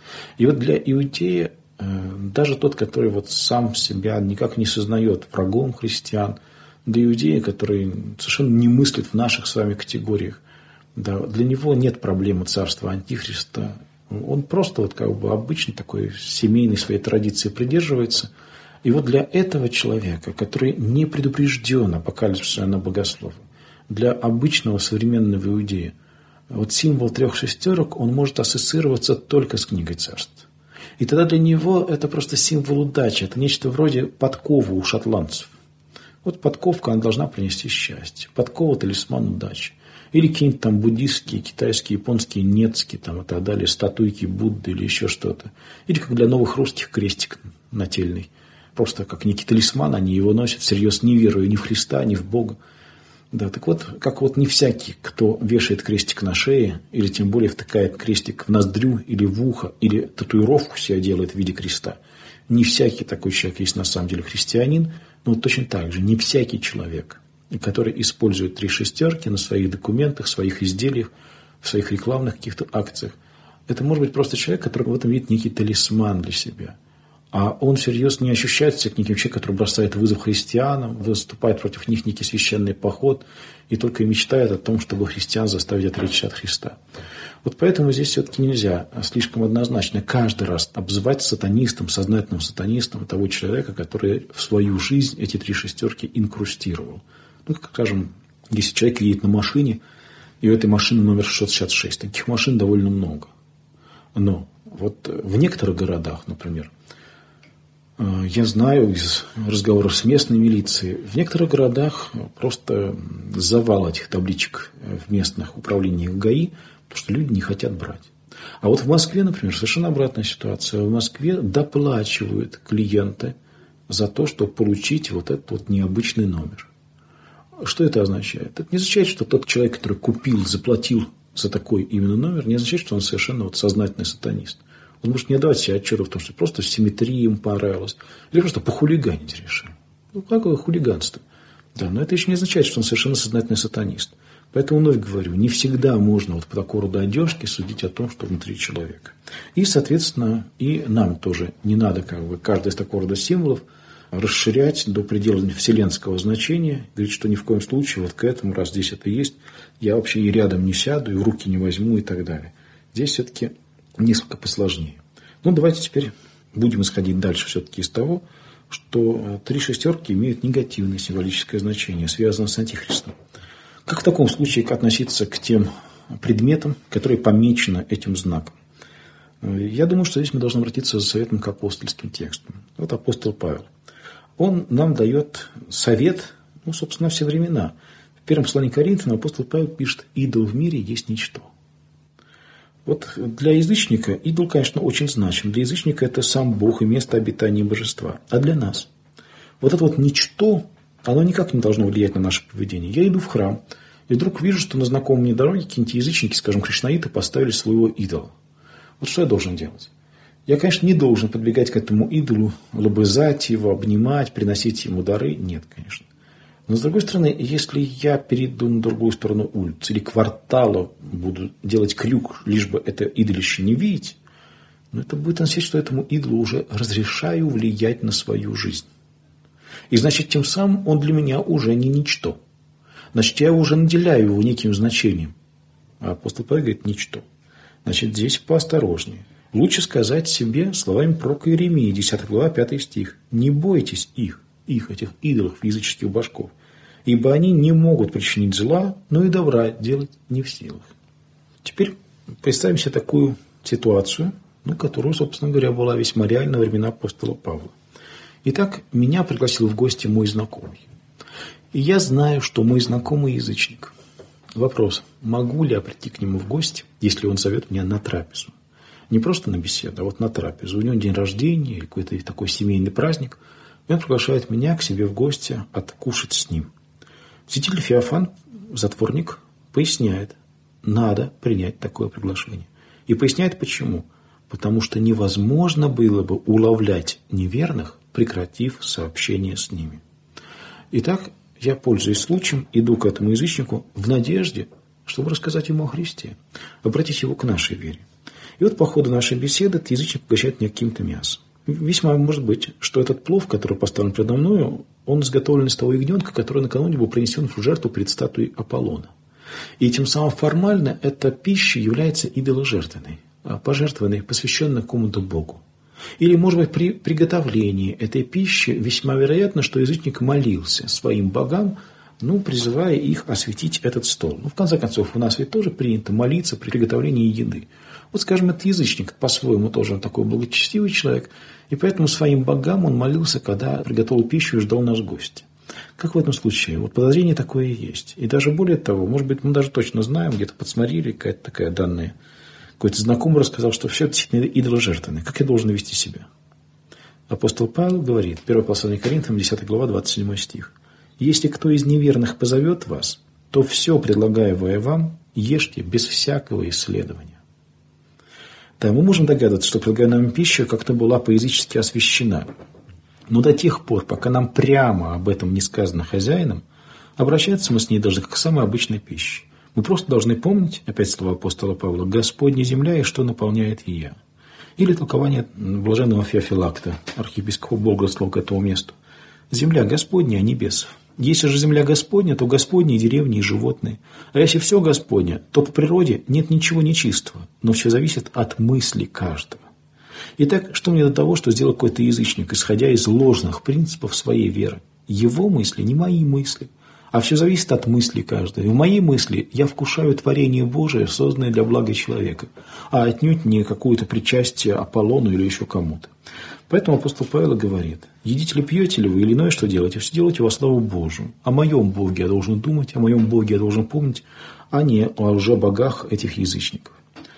И вот для иудея даже тот, который вот сам себя никак не сознает врагом христиан, для иудея, который совершенно не мыслит в наших с вами категориях, да, для него нет проблемы царства Антихриста. Он просто вот как бы обычно такой семейной своей традиции придерживается. И вот для этого человека, который не предупрежден апокалипсисом на богослова, для обычного современного иудея, вот символ трех шестерок, он может ассоциироваться только с книгой царств. И тогда для него это просто символ удачи, это нечто вроде подковы у шотландцев. Вот подковка, она должна принести счастье. Подкова – талисман удачи. Или какие-нибудь там буддистские, китайские, японские, нетские там, и так далее, статуйки Будды или еще что-то. Или как для новых русских крестик нательный. Просто как некий талисман, они его носят всерьез, не веруя ни в Христа, ни в Бога. Да, так вот, как вот не всякий, кто вешает крестик на шее, или тем более втыкает крестик в ноздрю или в ухо, или татуировку себя делает в виде креста, не всякий такой человек есть на самом деле христианин, но точно так же не всякий человек, который использует три шестерки на своих документах, своих изделиях, в своих рекламных каких-то акциях, это может быть просто человек, который в этом видит некий талисман для себя. А он всерьез не ощущает себя неким человеком, который бросает вызов христианам, выступает против них некий священный поход и только мечтает о том, чтобы христиан заставить отречься от Христа. Вот поэтому здесь все-таки нельзя слишком однозначно каждый раз обзывать сатанистом, сознательным сатанистом того человека, который в свою жизнь эти три шестерки инкрустировал. Ну, как скажем, если человек едет на машине, и у этой машины номер 666, таких машин довольно много. Но вот в некоторых городах, например, я знаю из разговоров с местной милицией, в некоторых городах просто завал этих табличек в местных управлениях ГАИ, потому что люди не хотят брать. А вот в Москве, например, совершенно обратная ситуация. В Москве доплачивают клиенты за то, чтобы получить вот этот вот необычный номер. Что это означает? Это не означает, что тот человек, который купил, заплатил за такой именно номер, не означает, что он совершенно вот сознательный сатанист. Он может не отдавать себе отчета в том, что просто в симметрии ему понравилось, или просто похулиганить решил. Ну, какое хулиганство? Да, но это еще не означает, что он совершенно сознательный сатанист. Поэтому вновь говорю, не всегда можно вот по такого рода одежке судить о том, что внутри человека. И, соответственно, и нам тоже не надо как бы каждый из такого рода символов расширять до предела вселенского значения, говорить, что ни в коем случае вот к этому, раз здесь это есть, я вообще и рядом не сяду, и в руки не возьму и так далее. Здесь все-таки несколько посложнее. Ну, давайте теперь будем исходить дальше все-таки из того, что три шестерки имеют негативное символическое значение, связанное с Антихристом. Как в таком случае относиться к тем предметам, которые помечены этим знаком? Я думаю, что здесь мы должны обратиться за советом к апостольским текстам. Вот апостол Павел. Он нам дает совет, ну, собственно, на все времена. В первом послании к Коринфянам апостол Павел пишет: «Идол в мире есть ничто». Вот для язычника идол, конечно, очень значим. Для язычника это сам Бог и место обитания божества. А для нас? Вот это вот ничто, оно никак не должно влиять на наше поведение. Я иду в храм, и вдруг вижу, что на знакомой мне дороге какие-нибудь язычники, скажем, кришнаиты, поставили своего идола. Вот что я должен делать? Я, конечно, не должен подбегать к этому идолу, лобызать его, обнимать, приносить ему дары. Нет, конечно. Но, с другой стороны, если я перейду на другую сторону улицы или квартала буду делать крюк, лишь бы это идолище не видеть, Но это будет означать, что этому идолу уже разрешаю влиять на свою жизнь. И значит, тем самым он для меня уже не ничто. Значит, я уже наделяю его неким значением. А апостол Павел говорит ничто. Значит, здесь поосторожнее. Лучше сказать себе словами пророка Иеремии, 10 глава, 5 стих. «Не бойтесь их, этих идолов, языческих божков, ибо они не могут причинить зла, но и добра делать не в силах». Теперь представим себе такую ситуацию, которая, собственно говоря, была весьма реальна во времена апостола Павла. Итак, меня пригласил в гости мой знакомый. И я знаю, что мой знакомый язычник. Вопрос, могу ли я прийти к нему в гости, если он зовет меня на трапезу? Не просто на беседу, а вот на трапезу. У него день рождения или какой-то такой семейный праздник. И он приглашает меня к себе в гости откушать с ним. Святитель Феофан, затворник, поясняет, надо принять такое приглашение. И поясняет почему. Потому что невозможно было бы уловлять неверных, прекратив сообщение с ними. Итак, я, пользуясь случаем, иду к этому язычнику в надежде, чтобы рассказать ему о Христе, обратить его к нашей вере. И вот по ходу нашей беседы этот язычник угощает меня каким-то мясом. Весьма может быть, что этот плов, который поставлен передо мною, он изготовлен из того ягненка, который накануне был принесен в жертву перед статуей Аполлона. И тем самым формально эта пища является идоложертвенной, пожертвованной, посвященной какому-то Богу. Или, может быть, при приготовлении этой пищи весьма вероятно, что язычник молился своим богам, призывая их осветить этот стол. В конце концов, у нас ведь тоже принято молиться при приготовлении еды. Вот, скажем, этот язычник по-своему тоже такой благочестивый человек, и поэтому своим богам он молился, когда приготовил пищу и ждал нас в гости. Как в этом случае? Вот подозрение такое есть. И даже более того, может быть, мы даже точно знаем, где-то подсмотрели, какая-то такая данная. Какой-то знакомый рассказал, что все это действительно идоложертвенное. Как я должен вести себя? Апостол Павел говорит, 1 послание Коринфянам, 10 глава, 27 стих. «Если кто из неверных позовет вас, то все, предлагаемое вам, ешьте без всякого исследования». Да, мы можем догадываться, что предлагаемая нам пища как-то была по-язычески освящена. Но до тех пор, пока нам прямо об этом не сказано хозяином, обращаться мы с ней должны как к самой обычной пище. Мы просто должны помнить, опять слова апостола Павла, «Господня земля и что наполняет ее». Или толкование блаженного Феофилакта, архиепископа Болградского к этому месту. «Земля Господня, а небесов. Если же земля Господня, то Господни и деревни, и животные. А если все Господня, то по природе нет ничего нечистого, но все зависит от мысли каждого». Итак, что мне до того, что сделал какой-то язычник, исходя из ложных принципов своей веры? Его мысли, не мои мысли. А все зависит от мысли каждого. И в моей мысли я вкушаю творение Божие, созданное для блага человека, а отнюдь не какое-то причастие Аполлону или еще кому-то. Поэтому апостол Павел говорит, едите ли, пьете ли вы или иное, что делаете, все делайте во славу Божию. О моем Боге я должен думать, о моем Боге я должен помнить, а не о лжебогах этих язычников.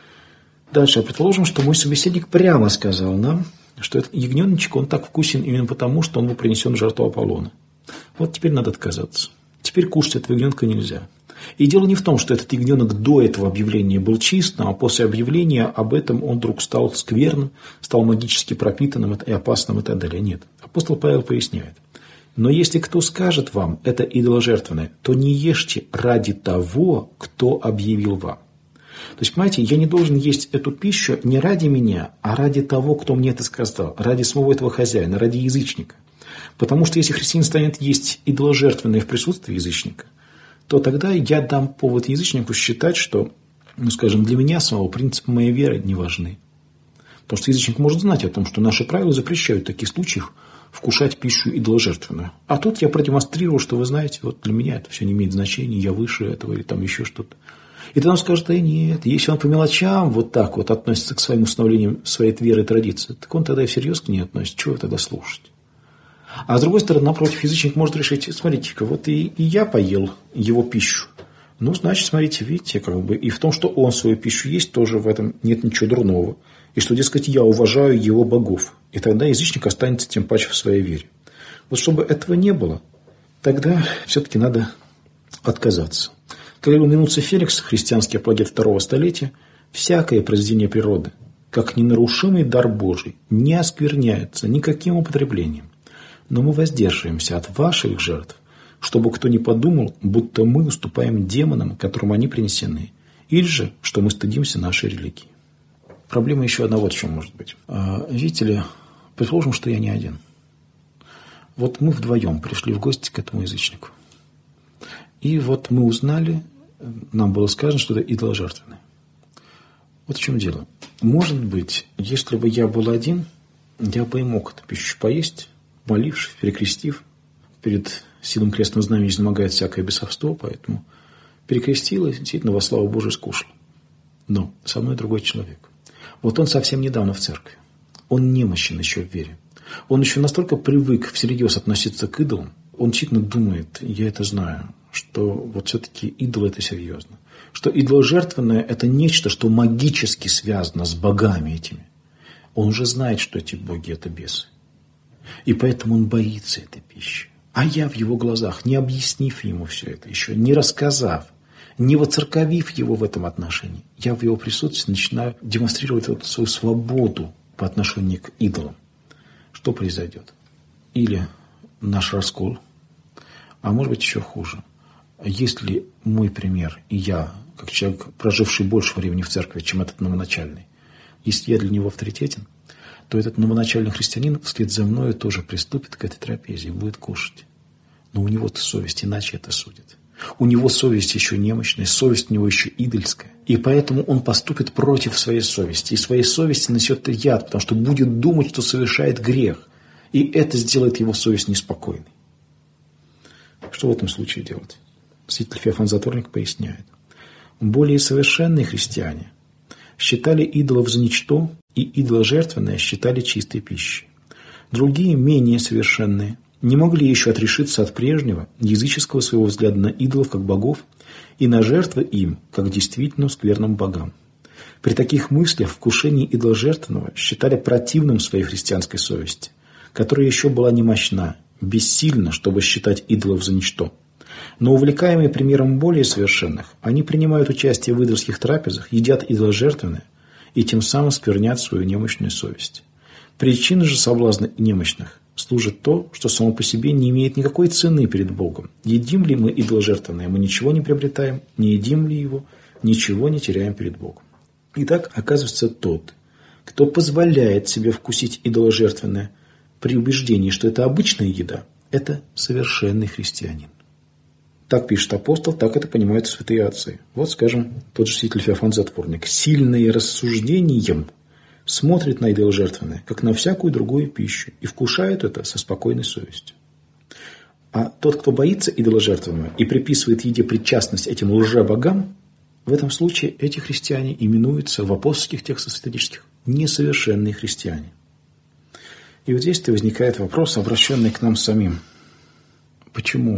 Дальше, предположим, что мой собеседник прямо сказал нам, что этот ягненочек, он так вкусен именно потому, что он был принесен в жертву Аполлона. Вот теперь надо отказаться. Теперь кушать этого ягненка нельзя. И дело не в том, что этот ягненок до этого объявления был чистым, а после объявления об этом он вдруг стал скверным, стал магически пропитанным и опасным и так далее. Нет. Апостол Павел поясняет. Но если кто скажет вам, это идоложертвенное, то не ешьте ради того, кто объявил вам. То есть, понимаете, я не должен есть эту пищу не ради меня, а ради того, кто мне это сказал, ради самого этого хозяина, ради язычника. Потому что если христианин станет есть идоложертвенное в присутствии язычника, то тогда я дам повод язычнику считать, что, скажем, для меня самого принципы моей веры не важны. Потому что язычник может знать о том, что наши правила запрещают в таких случаях вкушать пищу идоложертвенную. А тут я продемонстрировал, что вы знаете, вот для меня это все не имеет значения, я выше этого или там еще что-то. И тогда он скажет, нет, если он по мелочам вот так вот относится к своим установлениям своей веры и традиции, так он тогда и всерьез к ней относится. Чего тогда слушать? А с другой стороны, напротив, язычник может решить, смотрите-ка, вот и я поел его пищу. Значит, смотрите, видите, и в том, что он свою пищу есть, тоже в этом нет ничего дурного. И что, дескать, я уважаю его богов. И тогда язычник останется тем паче в своей вере. Вот чтобы этого не было, тогда все-таки надо отказаться. Как говорил Минуций Феликс, христианский апологет 2 столетия, всякое произведение природы, как ненарушимый дар Божий, не оскверняется никаким употреблением. Но мы воздерживаемся от ваших жертв, чтобы кто не подумал, будто мы уступаем демонам, которым они принесены, или же, что мы стыдимся нашей религии. проблема еще одна вот в чем может быть. Видите ли, предположим, что я не один. Вот мы вдвоем пришли в гости к этому язычнику. И вот мы узнали, нам было сказано, что это идоложертвенное. Вот в чем дело. Может быть, если бы я был один, я бы и мог эту пищу поесть, молившись, перекрестив. Перед силом крестного знамени изнемогает всякое бесовство, поэтому перекрестил и действительно во славу Божию скушал. Но со мной другой человек. Вот он совсем недавно в церкви. Он немощен еще в вере. Он еще настолько привык всерьез относиться к идолам, он действительно думает, я это знаю, что вот все-таки идол – это серьезно. Что идоложертвенное – это нечто, что магически связано с богами этими. Он уже знает, что эти боги – это бесы. И поэтому он боится этой пищи. А я в его глазах, не объяснив ему все это еще, не рассказав, не воцерковив его в этом отношении, я в его присутствии начинаю демонстрировать вот свою свободу по отношению к идолам. Что произойдет? Или наш раскол, а может быть еще хуже. Если мой пример и я, как человек, проживший больше времени в церкви, чем этот новоначальный, если я для него авторитетен, то этот новоначальный христианин вслед за мною тоже приступит к этой трапезе и будет кушать. Но у него-то совесть иначе это судит. У него совесть еще немощная, совесть у него еще идольская. И поэтому он поступит против своей совести. И своей совести несет яд, потому что будет думать, что совершает грех. И это сделает его совесть неспокойной. Что в этом случае делать? Святитель Феофан Затворник поясняет. Более совершенные христиане считали идолов за ничто, и идоложертвенное считали чистой пищей. Другие, менее совершенные, не могли еще отрешиться от прежнего, языческого своего взгляда на идолов как богов и на жертвы им, как действительно скверным богам. При таких мыслях вкушение идоложертвенного считали противным своей христианской совести, которая еще была немощна, бессильна, чтобы считать идолов за ничто. Но увлекаемые примером более совершенных, они принимают участие в идольских трапезах, едят идоложертвенное и тем самым сквернят свою немощную совесть. Причиной же соблазна немощных служит то, что само по себе не имеет никакой цены перед Богом. Едим ли мы идоложертвенное, мы ничего не приобретаем, не едим ли его, ничего не теряем перед Богом. Итак, оказывается, тот, кто позволяет себе вкусить идоложертвенное при убеждении, что это обычная еда, это совершенный христианин. Так пишет апостол, так это понимают святые отцы. Вот, скажем, тот же святитель Феофан Затворник. Сильный рассуждением смотрит на идоложертвенное, как на всякую другую пищу, и вкушает это со спокойной совестью. А тот, кто боится идоложертвенного и приписывает еде причастность этим лжебогам, в этом случае эти христиане именуются в апостольских текстах святоотеческих несовершенные христиане. И вот здесь-то возникает вопрос, обращенный к нам самим. Почему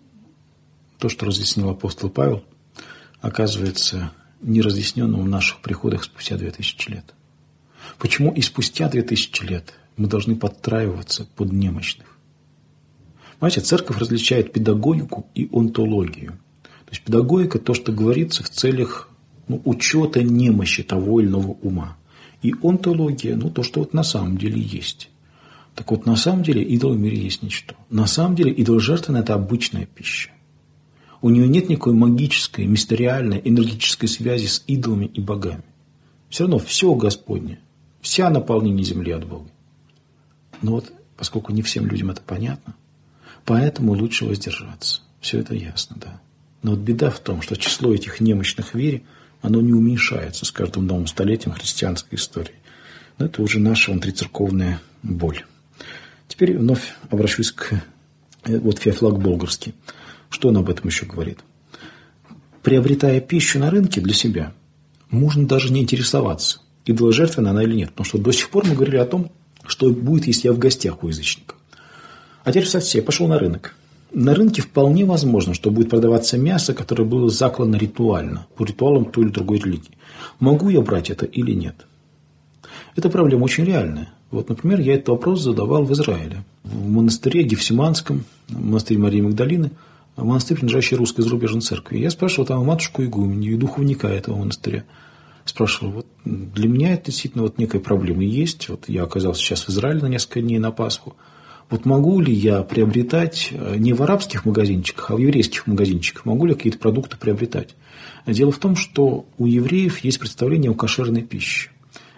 то, что разъяснил апостол Павел, оказывается неразъясненным в наших приходах спустя 2000 лет? Почему и спустя 2000 лет мы должны подстраиваться под немощных? Понимаете, церковь различает педагогику и онтологию. То есть педагогика – то, что говорится в целях учета немощи того или иного ума. И онтология – то, что вот на самом деле есть. Так вот, на самом деле идол в мире есть ничто. На самом деле идоложертвенное – это обычная пища. У нее нет никакой магической, мистериальной, энергетической связи с идолами и богами. Все равно все Господне, вся наполнение земли от Бога. Но вот, поскольку не всем людям это понятно, поэтому лучше воздержаться. Все это ясно, да. Но вот беда в том, что число этих немощных в вере, оно не уменьшается с каждым новым столетием христианской истории. Но это уже наша внутрицерковная боль. Теперь вновь обращусь к Феофлак Болгарский. Что он об этом еще говорит? Приобретая пищу на рынке для себя, можно даже не интересоваться, идоложертвенная она или нет. Потому что до сих пор мы говорили о том, что будет, если я в гостях у язычника. А теперь представьте, я пошел на рынок. На рынке вполне возможно, что будет продаваться мясо, которое было заклано ритуально, по ритуалам той или другой религии. Могу я брать это или нет? Эта проблема очень реальная. Вот, например, я этот вопрос задавал в Израиле. В монастыре Гефсиманском, монастыре Марии Магдалины, монастырь, принадлежащий русской зарубежной церкви. Я спрашивал там матушку игуменью и духовника этого монастыря. Спрашивал, вот для меня это действительно некая проблема есть. Вот я оказался сейчас в Израиле на несколько дней на Пасху. Вот могу ли я приобретать не в арабских магазинчиках, а в еврейских магазинчиках? Могу ли я какие-то продукты приобретать? Дело в том, что у евреев есть представление о кошерной пище.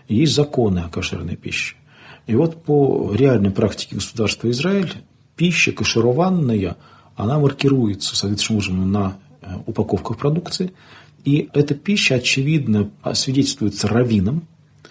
есть законы о кошерной пище. И вот по реальной практике государства Израиль пища кашированная, она маркируется соответствующим образом на упаковках продукции. И эта пища, очевидно, свидетельствуется раввином.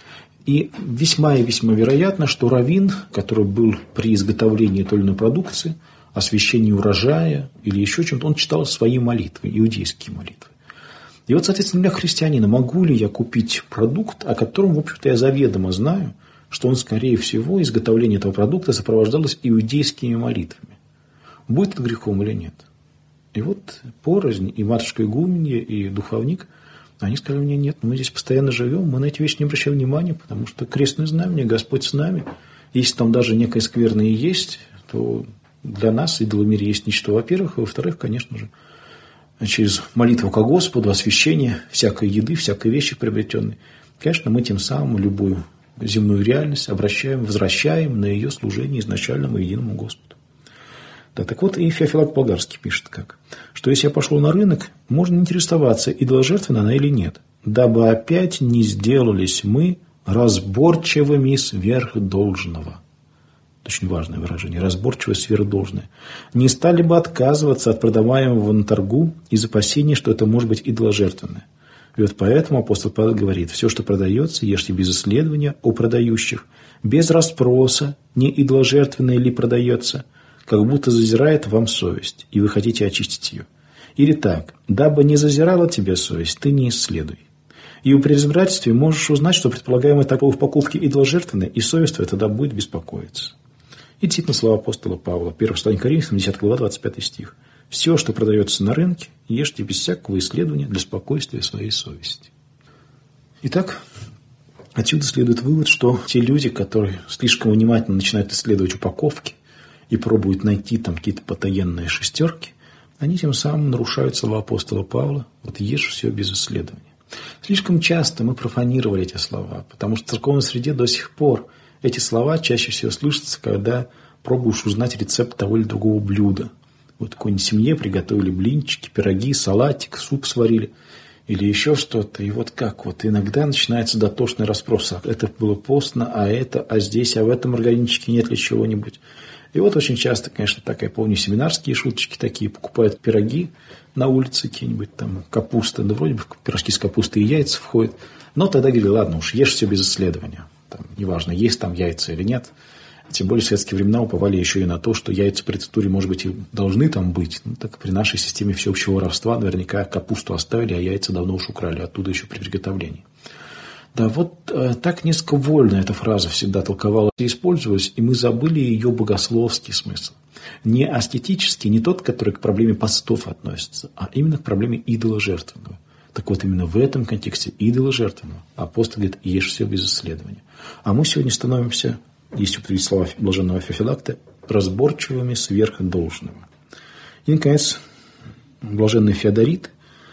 И весьма вероятно, что раввин, который был при изготовлении той или иной продукции, освящении урожая или еще чем-то, он читал свои молитвы, иудейские молитвы. И вот, соответственно, для христианина могу ли я купить продукт, о котором, в общем-то, я заведомо знаю, что он, скорее всего, изготовление этого продукта сопровождалось иудейскими молитвами. Будет это грехом или нет? И вот порознь и матушка игуменья, и духовник, они сказали мне: нет, мы здесь постоянно живем, мы на эти вещи не обращаем внимания, потому что крестное знамение, Господь с нами. Если там даже некое скверное и есть, то для нас идоломерие есть ничто, во-первых, и во-вторых, конечно же, через молитву ко Господу, освящение всякой еды, всякой вещи приобретенной, конечно, мы тем самым любую земную реальность возвращаем на ее служение изначальному единому Господу. Да, так вот, и Феофилак Болгарский пишет что если я пошел на рынок, можно интересоваться, идоложертвенна она или нет, дабы опять не сделались мы разборчивыми сверх должного. Очень важное выражение, разборчивое сверхдолжное. Не стали бы отказываться от продаваемого на торгу из опасения, что это может быть идоложертвенное. И вот поэтому апостол Павел говорит: все, что продается, ешьте без исследования о продающих, без расспроса, не идоложертвенное ли продается, как будто зазирает вам совесть, и вы хотите очистить ее. Или так: дабы не зазирала тебе совесть, ты не исследуй. И при разбирательстве можешь узнать, что предполагаемое такое в покупке идоложертвенное, и совесть твоя тогда будет беспокоиться. И действительно слова апостола Павла, 1 послание Коринфянам, 10 глава, 25 стих. «Все, что продается на рынке, ешьте без всякого исследования для спокойствия своей совести». Итак, отсюда следует вывод, что те люди, которые слишком внимательно начинают исследовать упаковки и пробуют найти там какие-то потаенные шестерки, они тем самым нарушают слова апостола Павла: вот ешь все без исследования. Слишком часто мы профанировали эти слова, потому что в церковной среде до сих пор эти слова чаще всего слышатся, когда пробуешь узнать рецепт того или другого блюда. Вот в какой-нибудь семье приготовили блинчики, пироги, салатик, суп сварили или еще что-то. И вот иногда начинается дотошный расспрос: а это было постно, а здесь, а в этом маргаринчике нет ли чего-нибудь. И вот очень часто, конечно, я помню, семинарские шуточки такие: покупают пироги на улице какие-нибудь, там капуста, да вроде бы пирожки с капустой и яйца входят. Но тогда говорили: ладно уж, ешь все без исследования. Там, неважно, есть там яйца или нет. Тем более в советские времена уповали еще и на то, что яйца по рецептуре, может быть, и должны там быть. Ну, так при нашей системе всеобщего воровства наверняка капусту оставили, а яйца давно уж украли оттуда еще при приготовлении. Да, вот так несколько вольно эта фраза всегда толковалась и использовалась, и мы забыли ее богословский смысл. Не аскетический, не тот, который к проблеме постов относится, а именно к проблеме идоложертвенного. Так вот, именно в этом контексте идоложертвенного апостол говорит: ешь все без исследования. А мы сегодня становимся, если употребить слова блаженного Феофилакта, разборчивыми сверх должного. И, наконец, блаженный Феодорит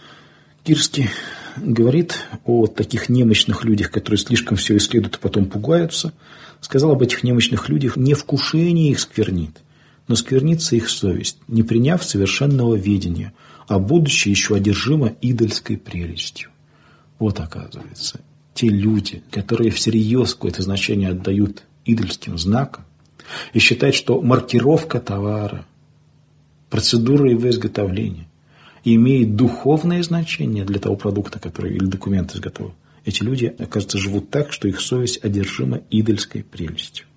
Кирский говорит о таких немощных людях, которые слишком все исследуют, а потом пугаются. Сказал об этих немощных людях: не вкушение их сквернит, но сквернится их совесть, не приняв совершенного ведения, а будучи еще одержимо идольской прелестью. Вот, оказывается, те люди, которые всерьез какое-то значение отдают идольским знакам и считают, что маркировка товара, процедура его изготовления имеет духовное значение для того продукта, который или документ изготовлен. Эти люди, оказывается, живут так, что их совесть одержима идольской прелестью.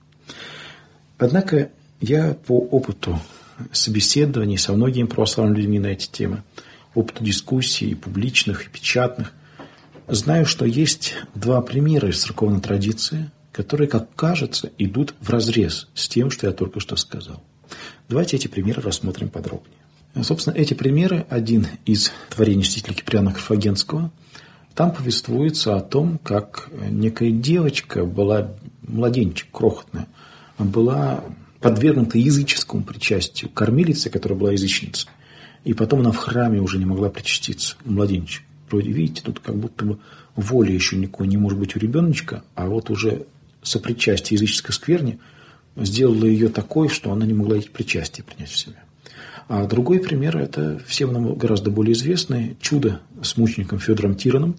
Однако я по опыту собеседований со многими православными людьми на эти темы, опыту дискуссий, публичных и печатных, знаю, что есть два примера из церковной традиции, которые, как кажется, идут вразрез с тем, что я только что сказал. Давайте эти примеры рассмотрим подробнее. Собственно, эти примеры, один из творений святителя Киприана Карфагенского, там повествуется о том, как некая девочка была, младенчик крохотная, была подвергнута языческому причастию кормилицы, которая была язычницей. И потом она в храме уже не могла причаститься, младенчик. Вроде, видите, тут как будто бы воли еще никакой не может быть у ребеночка, а вот уже сопричастие языческой скверни сделало ее такой, что она не могла эти причастия принять в себя. А другой пример – это всем нам гораздо более известное чудо с мучеником Федором Тираном,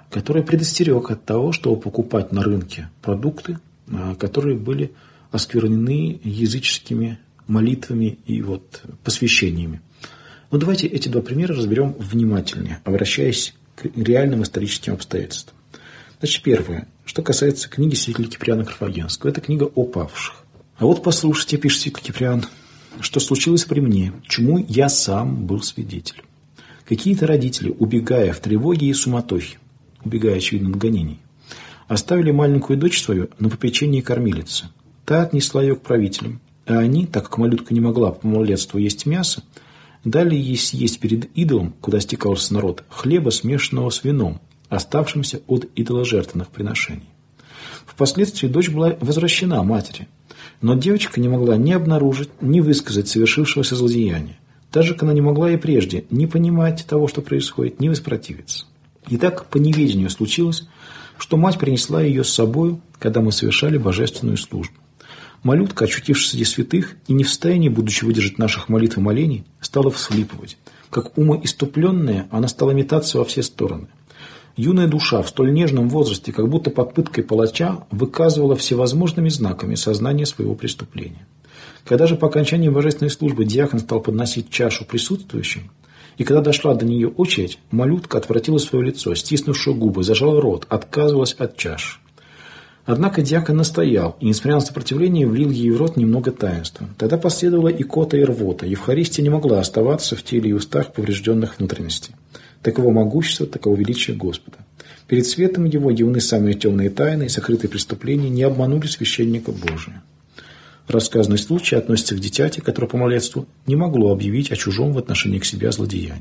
который предостерег от того, чтобы покупать на рынке продукты, которые были осквернены языческими молитвами и посвящениями. Но давайте эти два примера разберем внимательнее, обращаясь к реальным историческим обстоятельствам. Значит, первое, что касается книги святителя Киприана Карфагенского, это книга о павших. А вот послушайте, пишет святитель Киприан, что случилось при мне, чему я сам был свидетелем. Какие-то родители, убегая в тревоге и суматохе, убегая, очевидно, от гонений, оставили маленькую дочь свою на попечении кормилицы. Та отнесла ее к правителям, а они, так как малютка не могла по малолетству есть мясо, дали ей съесть перед идолом, куда стекался народ, хлеба, смешанного с вином, оставшимся от идоложертвенных приношений. Впоследствии дочь была возвращена матери, но девочка не могла ни обнаружить, ни высказать совершившегося злодеяния, так же, как она не могла и прежде ни понимать того, что происходит, ни воспротивиться. И так по неведению случилось, что мать принесла ее с собой, когда мы совершали божественную службу. Малютка, очутившись среди святых и не в состоянии, будучи выдержать наших молитв и молений, стала всхлипывать. Как умоиступленная, она стала метаться во все стороны. Юная душа в столь нежном возрасте, как будто под пыткой палача, выказывала всевозможными знаками сознание своего преступления. Когда же по окончании божественной службы диакон стал подносить чашу присутствующим, и когда дошла до нее очередь, малютка отвратила свое лицо, стиснувшую губы, зажала рот, отказывалась от чаши. Однако диакон настоял, и, несмотря на сопротивление, влил ей в рот немного таинства. Тогда последовала икота и рвота. Евхаристия не могла оставаться в теле и устах поврежденных внутренностей. Таково могущество, таково величие Господа. Перед светом его явны самые темные тайны и сокрытые преступления не обманули священника Божия. Рассказанный случай относится к дитяти, которое по малолетству не могло объявить о чужом в отношении к себе злодеянии.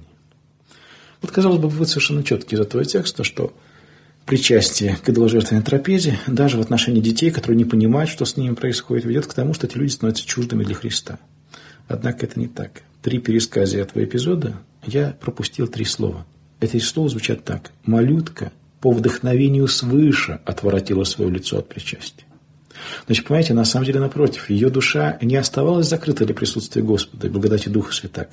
Вот, казалось бы, вывод совершенно четкий из этого текста, что причастие к идоложертвенной трапезе, даже в отношении детей, которые не понимают, что с ними происходит, ведет к тому, что эти люди становятся чуждыми для Христа. Однако это не так. При пересказе этого эпизода я пропустил 3 слова. Эти слова звучат так. Малютка по вдохновению свыше отворотила свое лицо от причастия. Значит, понимаете, на самом деле, напротив, ее душа не оставалась закрытой для присутствия Господа и благодати Духа Святаго.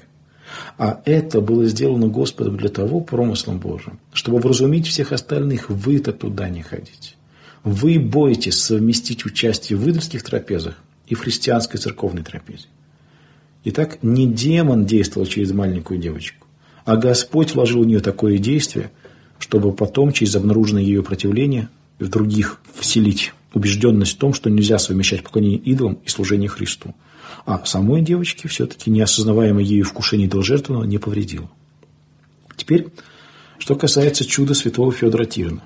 А это было сделано Господом для того, промыслом Божьим, чтобы вразумить всех остальных, вы-то туда не ходите. Вы боитесь совместить участие в идольских трапезах и в христианской церковной трапезе. Итак, не демон действовал через маленькую девочку, а Господь вложил в нее такое действие, чтобы потом, через обнаруженное ее противление, в других вселить убежденность в том, что нельзя совмещать поклонение идолам и служение Христу. А самой девочке все-таки неосознаваемое ею вкушение идоложертвенного не повредило. Теперь, что касается чуда святого Федора Тирина.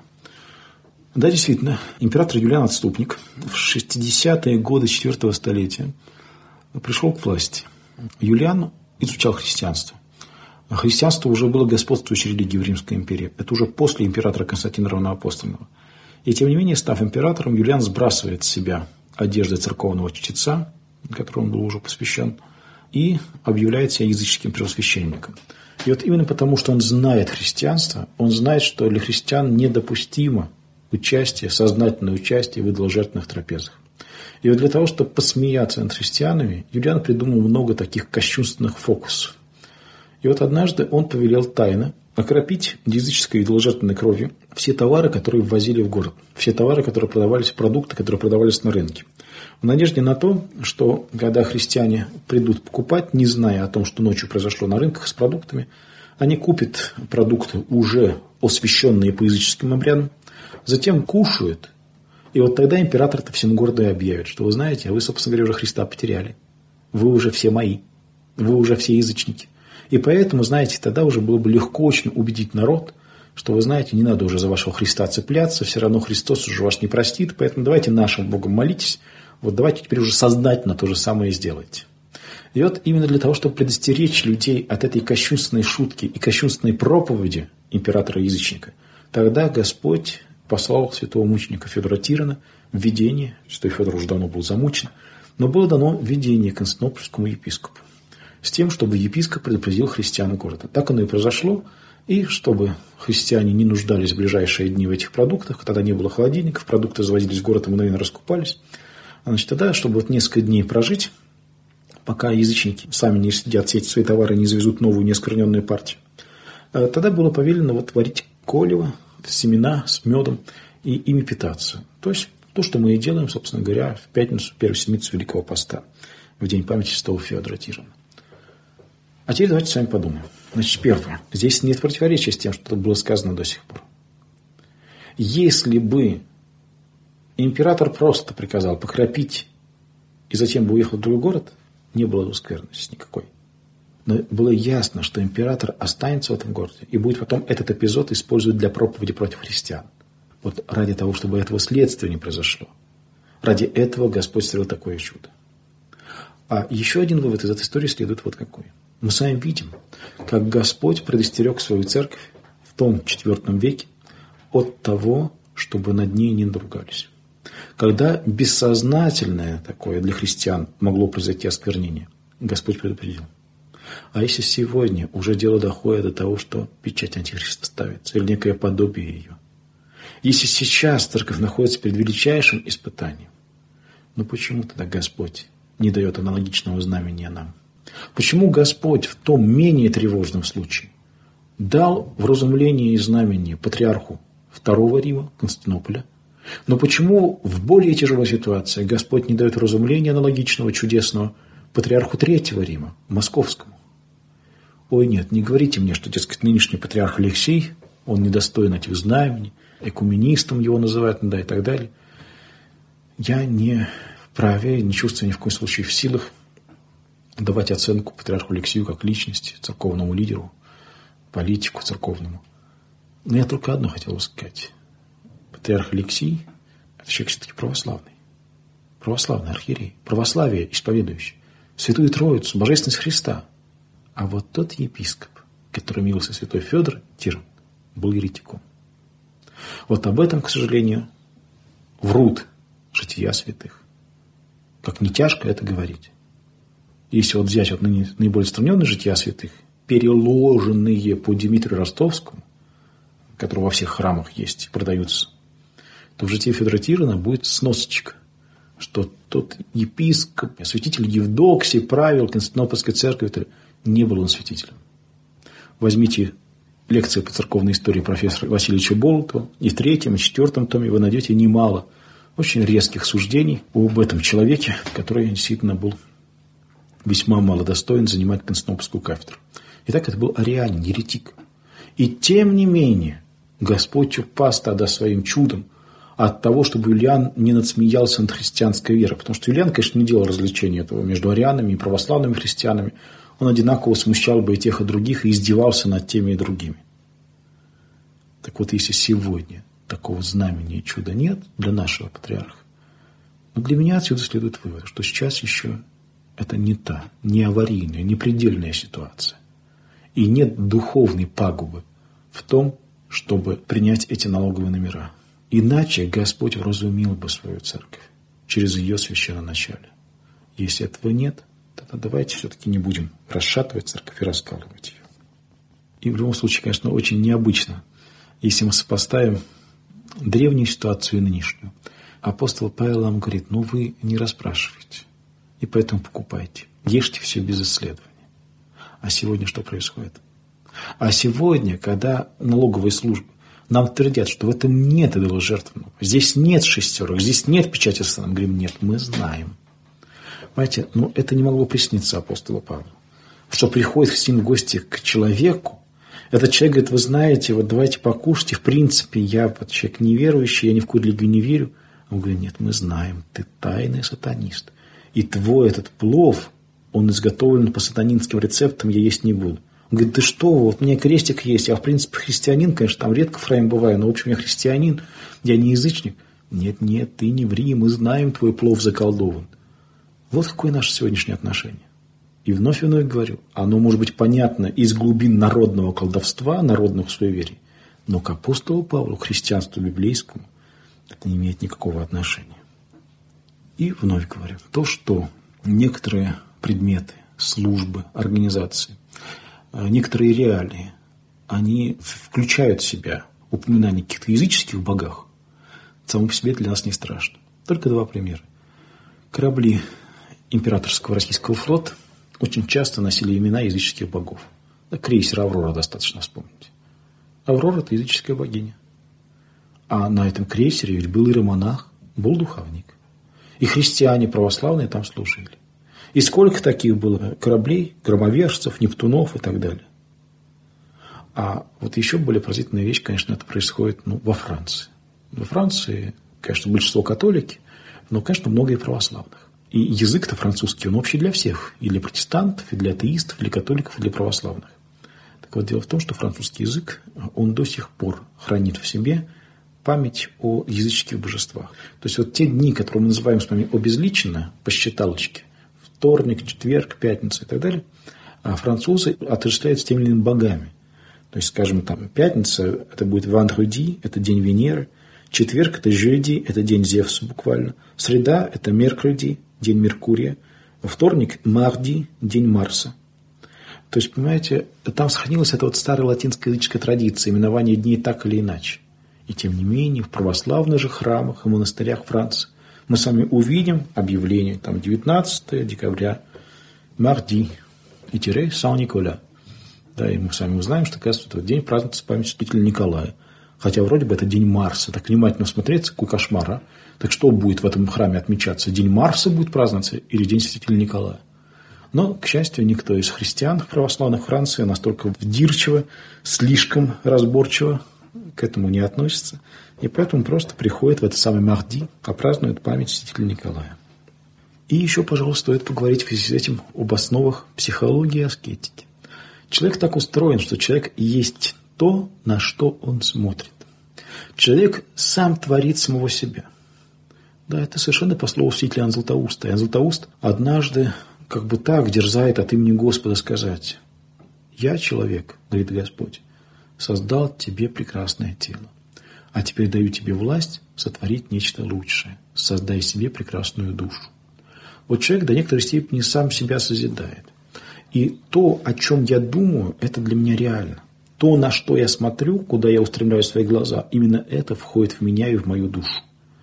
Да, действительно, император Юлиан Отступник в 60-е годы IV столетия пришел к власти. Юлиан изучал христианство. Христианство уже было господствующей религией в Римской империи. Это уже после императора Константина Равноапостольного. И тем не менее, став императором, Юлиан сбрасывает с себя одежды церковного чтеца, которому он был уже посвящен, и объявляет себя языческим первосвященником. И вот именно потому, что он знает христианство, он знает, что для христиан недопустимо участие, сознательное участие в идоложертвенных трапезах. И вот для того, чтобы посмеяться над христианами, Юлиан придумал много таких кощунственных фокусов. И вот однажды он повелел тайно окропить языческой идоложертвенной кровью все товары, которые ввозили в город, все товары, которые продавались, продукты, которые продавались на рынке. В надежде на то, что когда христиане придут покупать, не зная о том, что ночью произошло на рынках с продуктами, они купят продукты, уже освященные по языческим обрядам, затем кушают, и вот тогда император-то всем городу и объявит, что вы знаете, вы, собственно говоря, уже Христа потеряли, вы уже все мои, вы уже все язычники. И поэтому, знаете, тогда уже было бы легко очень убедить народ, что, вы знаете, не надо уже за вашего Христа цепляться, все равно Христос уже вас не простит, поэтому давайте нашим Богом молитесь, вот давайте теперь уже сознательно то же самое сделайте. И вот именно для того, чтобы предостеречь людей от этой кощунственной шутки и кощунственной проповеди императора-язычника, тогда Господь послал святого мученика Федора Тирина в видение, святой Федор уже давно был замучен, но было дано видение константинопольскому епископу, с тем, чтобы епископ предупредил христиан города. Так оно и произошло, и чтобы христиане не нуждались в ближайшие дни в этих продуктах, тогда не было холодильников, продукты завозились в город и мгновенно раскупались. Значит, тогда, чтобы вот несколько дней прожить, пока язычники сами не следят все эти свои товары, не завезут новую неоскверненную партию, тогда было повелено вот варить колево семена с медом и ими питаться. То есть то, что мы и делаем, собственно говоря, в пятницу, первую седмицу Великого Поста, в день памяти святого Феодора Тирана. А теперь давайте с вами подумаем. Значит, первое. Здесь нет противоречия с тем, что было сказано до сих пор. Если бы император просто приказал покропить и затем бы уехал в другой город, не было бы скверности никакой. Но было ясно, что император останется в этом городе и будет потом этот эпизод использовать для проповеди против христиан. Вот ради того, чтобы этого следствия не произошло. Ради этого Господь совершил такое чудо. А еще один вывод из этой истории следует вот какой. Мы с вами видим, как Господь предостерег свою церковь в том IV веке от того, чтобы над ней не надругались. Когда бессознательное такое для христиан могло произойти осквернение, Господь предупредил. А если сегодня уже дело доходит до того, что печать антихриста ставится, или некое подобие ее, если сейчас церковь находится перед величайшим испытанием, ну почему тогда Господь не дает аналогичного знамения нам? Почему Господь в том менее тревожном случае дал вразумление и знамение патриарху II Рима, Константинополя, но почему в более тяжелой ситуации Господь не дает вразумления аналогичного, чудесного патриарху III Рима, Московскому? Ой, нет, не говорите мне, что, дескать, нынешний патриарх Алексей, он недостоин этих знамений, экуменистом его называют, да и так далее. Я не вправе, не чувствую ни в коем случае в силах давать оценку патриарху Алексею как личности, церковному лидеру, политику церковному. Но я только одно хотел бы сказать. Патриарх Алексий – это человек все-таки православный. Православный архиерей. Православие исповедующий. Святую Троицу, Божественность Христа. А вот тот епископ, которым явился святой Феодор Тиран, был еретиком. Вот об этом, к сожалению, врут жития святых. Как не тяжко это говорить. Если вот взять вот наиболее стремленные жития святых, переложенные по Дмитрию Ростовскому, которые во всех храмах есть и продаются, то в житии Феодора Тирана будет сносочка, что тот епископ, святитель Евдоксий, правил Константинопольской церкви, не был он святителем. Возьмите лекции по церковной истории профессора Васильевича Болотова, и в 3-м, и 4-м томе вы найдете немало очень резких суждений об этом человеке, который действительно был весьма мало достоин занимать Константинопольскую кафедру. Итак, это был арианин, еретик. И тем не менее, Господь упас тогда своим чудом от того, чтобы Юлиан не надсмеялся над христианской верой. Потому что Юлиан, конечно, не делал развлечения этого между арианами и православными христианами. Он одинаково смущал бы и тех, и других, и издевался над теми и другими. Так вот, если сегодня такого знамения и чуда нет для нашего патриарха, но для меня отсюда следует вывод, что сейчас еще это не та, не аварийная, не предельная ситуация. И нет духовной пагубы в том, чтобы принять эти налоговые номера. Иначе Господь вразумил бы свою церковь через ее священноначалие. Если этого нет, тогда давайте все-таки не будем расшатывать церковь и раскалывать ее. И в любом случае, конечно, очень необычно, если мы сопоставим древнюю ситуацию и нынешнюю. Апостол Павел нам говорит, ну вы не расспрашиваете, и поэтому покупайте. Ешьте все без исследования. А сегодня что происходит? А сегодня, когда налоговые службы нам твердят, что в этом нет идоложертвенного, здесь нет шестерок, здесь нет печати сатаны, мы говорим, нет, мы знаем. Понимаете, ну это не могло присниться апостолу Павлу. Что приходит христианин в гости к человеку, этот человек говорит, вы знаете, вот давайте покушайте, в принципе, я вот человек неверующий, я ни в какую религию не верю. Он говорит, нет, мы знаем, ты тайный сатанист. И твой этот плов, он изготовлен по сатанинским рецептам, я есть не буду. Он говорит, ты что, вот у меня крестик есть, я в принципе христианин, конечно, там редко фраем бываю, но в общем я христианин, я не язычник. Нет, нет, ты не ври, мы знаем, твой плов заколдован. Вот какое наше сегодняшнее отношение. И вновь говорю, оно может быть понятно из глубин народного колдовства, народных суеверий, но к апостолу Павлу, к христианству библейскому, это не имеет никакого отношения. И вновь говорю, то, что некоторые предметы, службы, организации, некоторые реалии, они включают в себя упоминание о каких-то языческих богах, само по себе для нас не страшно. Только два примера. Корабли императорского российского флота очень часто носили имена языческих богов. Да, крейсер «Аврора» достаточно вспомнить. Аврора – это языческая богиня. А на этом крейсере ведь был иеромонах, был духовник. И христиане православные там служили. И сколько таких было кораблей, громовержцев, нептунов и так далее. А вот еще более поразительная вещь, конечно, это происходит во Франции. Во Франции, конечно, большинство католики, но, конечно, много и православных. И язык-то французский, он общий для всех. И для протестантов, и для атеистов, и для католиков, и для православных. Так вот, дело в том, что французский язык, он до сих пор хранит в себе память о языческих божествах. То есть, вот те дни, которые мы называем с вами обезличенно, по считалочке, вторник, четверг, пятница и так далее, французы отождествляют с теми или иными богами. То есть, скажем, там, пятница – это будет вандреди, это день Венеры, четверг – это jeudi, это день Зевса буквально, среда – это меркреди, день Меркурия, вторник – марди, день Марса. То есть, понимаете, там сохранилась эта вот старая латинско-языческая традиция, именование дней так или иначе. И тем не менее, в православных же храмах и монастырях Франции мы с вами увидим объявление, там, 19 декабря, марди, и тире Сан-Николя. Да, и мы с вами узнаем, что, оказывается, в этот день празднуется память святителя Николая. Хотя вроде бы это день Марса. Так внимательно смотреться, какой кошмар, а? Так что будет в этом храме отмечаться? День Марса будет праздноваться или день святителя Николая? Но, к счастью, никто из христиан православных Франции настолько вдирчиво, слишком разборчиво к этому не относится. И поэтому просто приходит в этот самый марди, а празднует память святителя Николая. И еще, пожалуй, стоит поговорить в связи с этим об основах психологии и аскетики. Человек так устроен, что человек есть то, на что он смотрит. Человек сам творит самого себя. Да, это совершенно по слову святителя Иоанна Златоуста. Иоанн Златоуст однажды как бы так дерзает от имени Господа сказать: «Я, человек, — говорит Господь, — создал тебе прекрасное тело, а теперь даю тебе власть сотворить нечто лучшее, создай себе прекрасную душу». Вот человек до некоторой степени сам себя созидает. И то, о чем я думаю, это для меня реально. То, на что я смотрю, куда я устремляю свои глаза, именно это входит в меня и в мою душу.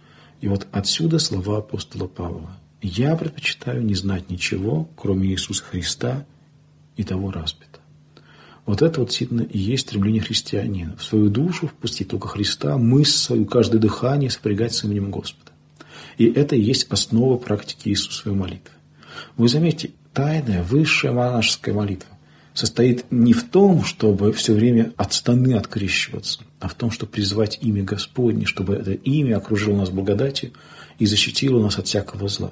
И вот отсюда слова апостола Павла: «Я предпочитаю не знать ничего, кроме Иисуса Христа и того распята». Вот это вот действительно и есть стремление христианина. В свою душу впустить только Христа, мысль свою, каждое дыхание сопрягать с именем Господа. И это и есть основа практики Иисусовой молитвы. Вы заметите, тайная, высшая монашеская молитва состоит не в том, чтобы все время от станы открещиваться, а в том, чтобы призывать имя Господне, чтобы это имя окружило нас благодатью и защитило нас от всякого зла.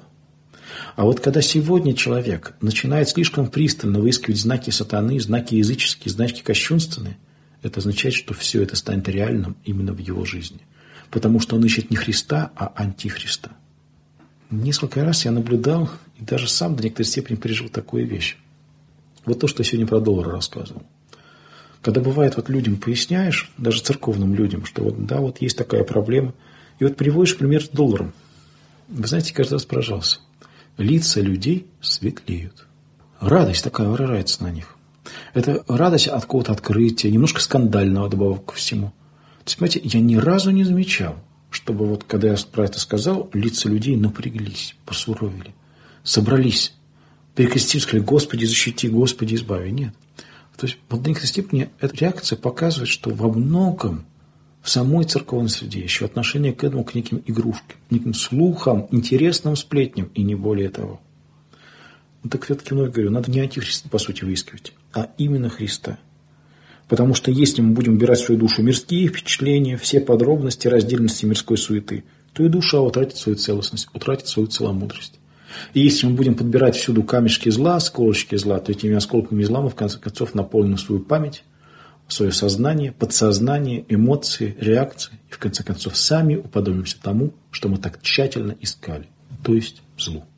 А вот когда сегодня человек начинает слишком пристально выискивать знаки сатаны, знаки языческие, знаки кощунственные, это означает, что все это станет реальным именно в его жизни. Потому что он ищет не Христа, а антихриста. Несколько раз я наблюдал и даже сам до некоторой степени пережил такую вещь. Вот то, что я сегодня про доллар рассказывал. Когда бывает, вот людям поясняешь, даже церковным людям, что вот да, вот есть такая проблема, и вот приводишь пример с долларом. Вы знаете, каждый раз поражался. Лица людей светлеют. Радость такая выражается на них. Это радость от какого-то открытия, немножко скандального добавок ко всему. То есть, понимаете, я ни разу не замечал, чтобы вот, когда я про это сказал, лица людей напряглись, посуровили, собрались, перекрестились, сказали: «Господи, защити, Господи, избави». Нет. То есть, в некоторой степени эта реакция показывает, что во многом в самой церковной среде еще отношение к этому, к неким игрушкам, к неким слухам, интересным сплетням и не более того. Ну, так все-таки вновь говорю, надо не антихриста, по сути, выискивать, а именно Христа. Потому что если мы будем убирать в свою душу мирские впечатления, все подробности, раздельности мирской суеты, то и душа утратит свою целостность, утратит свою целомудрость. И если мы будем подбирать всюду камешки зла, осколочки зла, то этими осколками зла мы в конце концов наполним свою память, свое сознание, подсознание, эмоции, реакции. И в конце концов сами уподобимся тому, что мы так тщательно искали, то есть злу.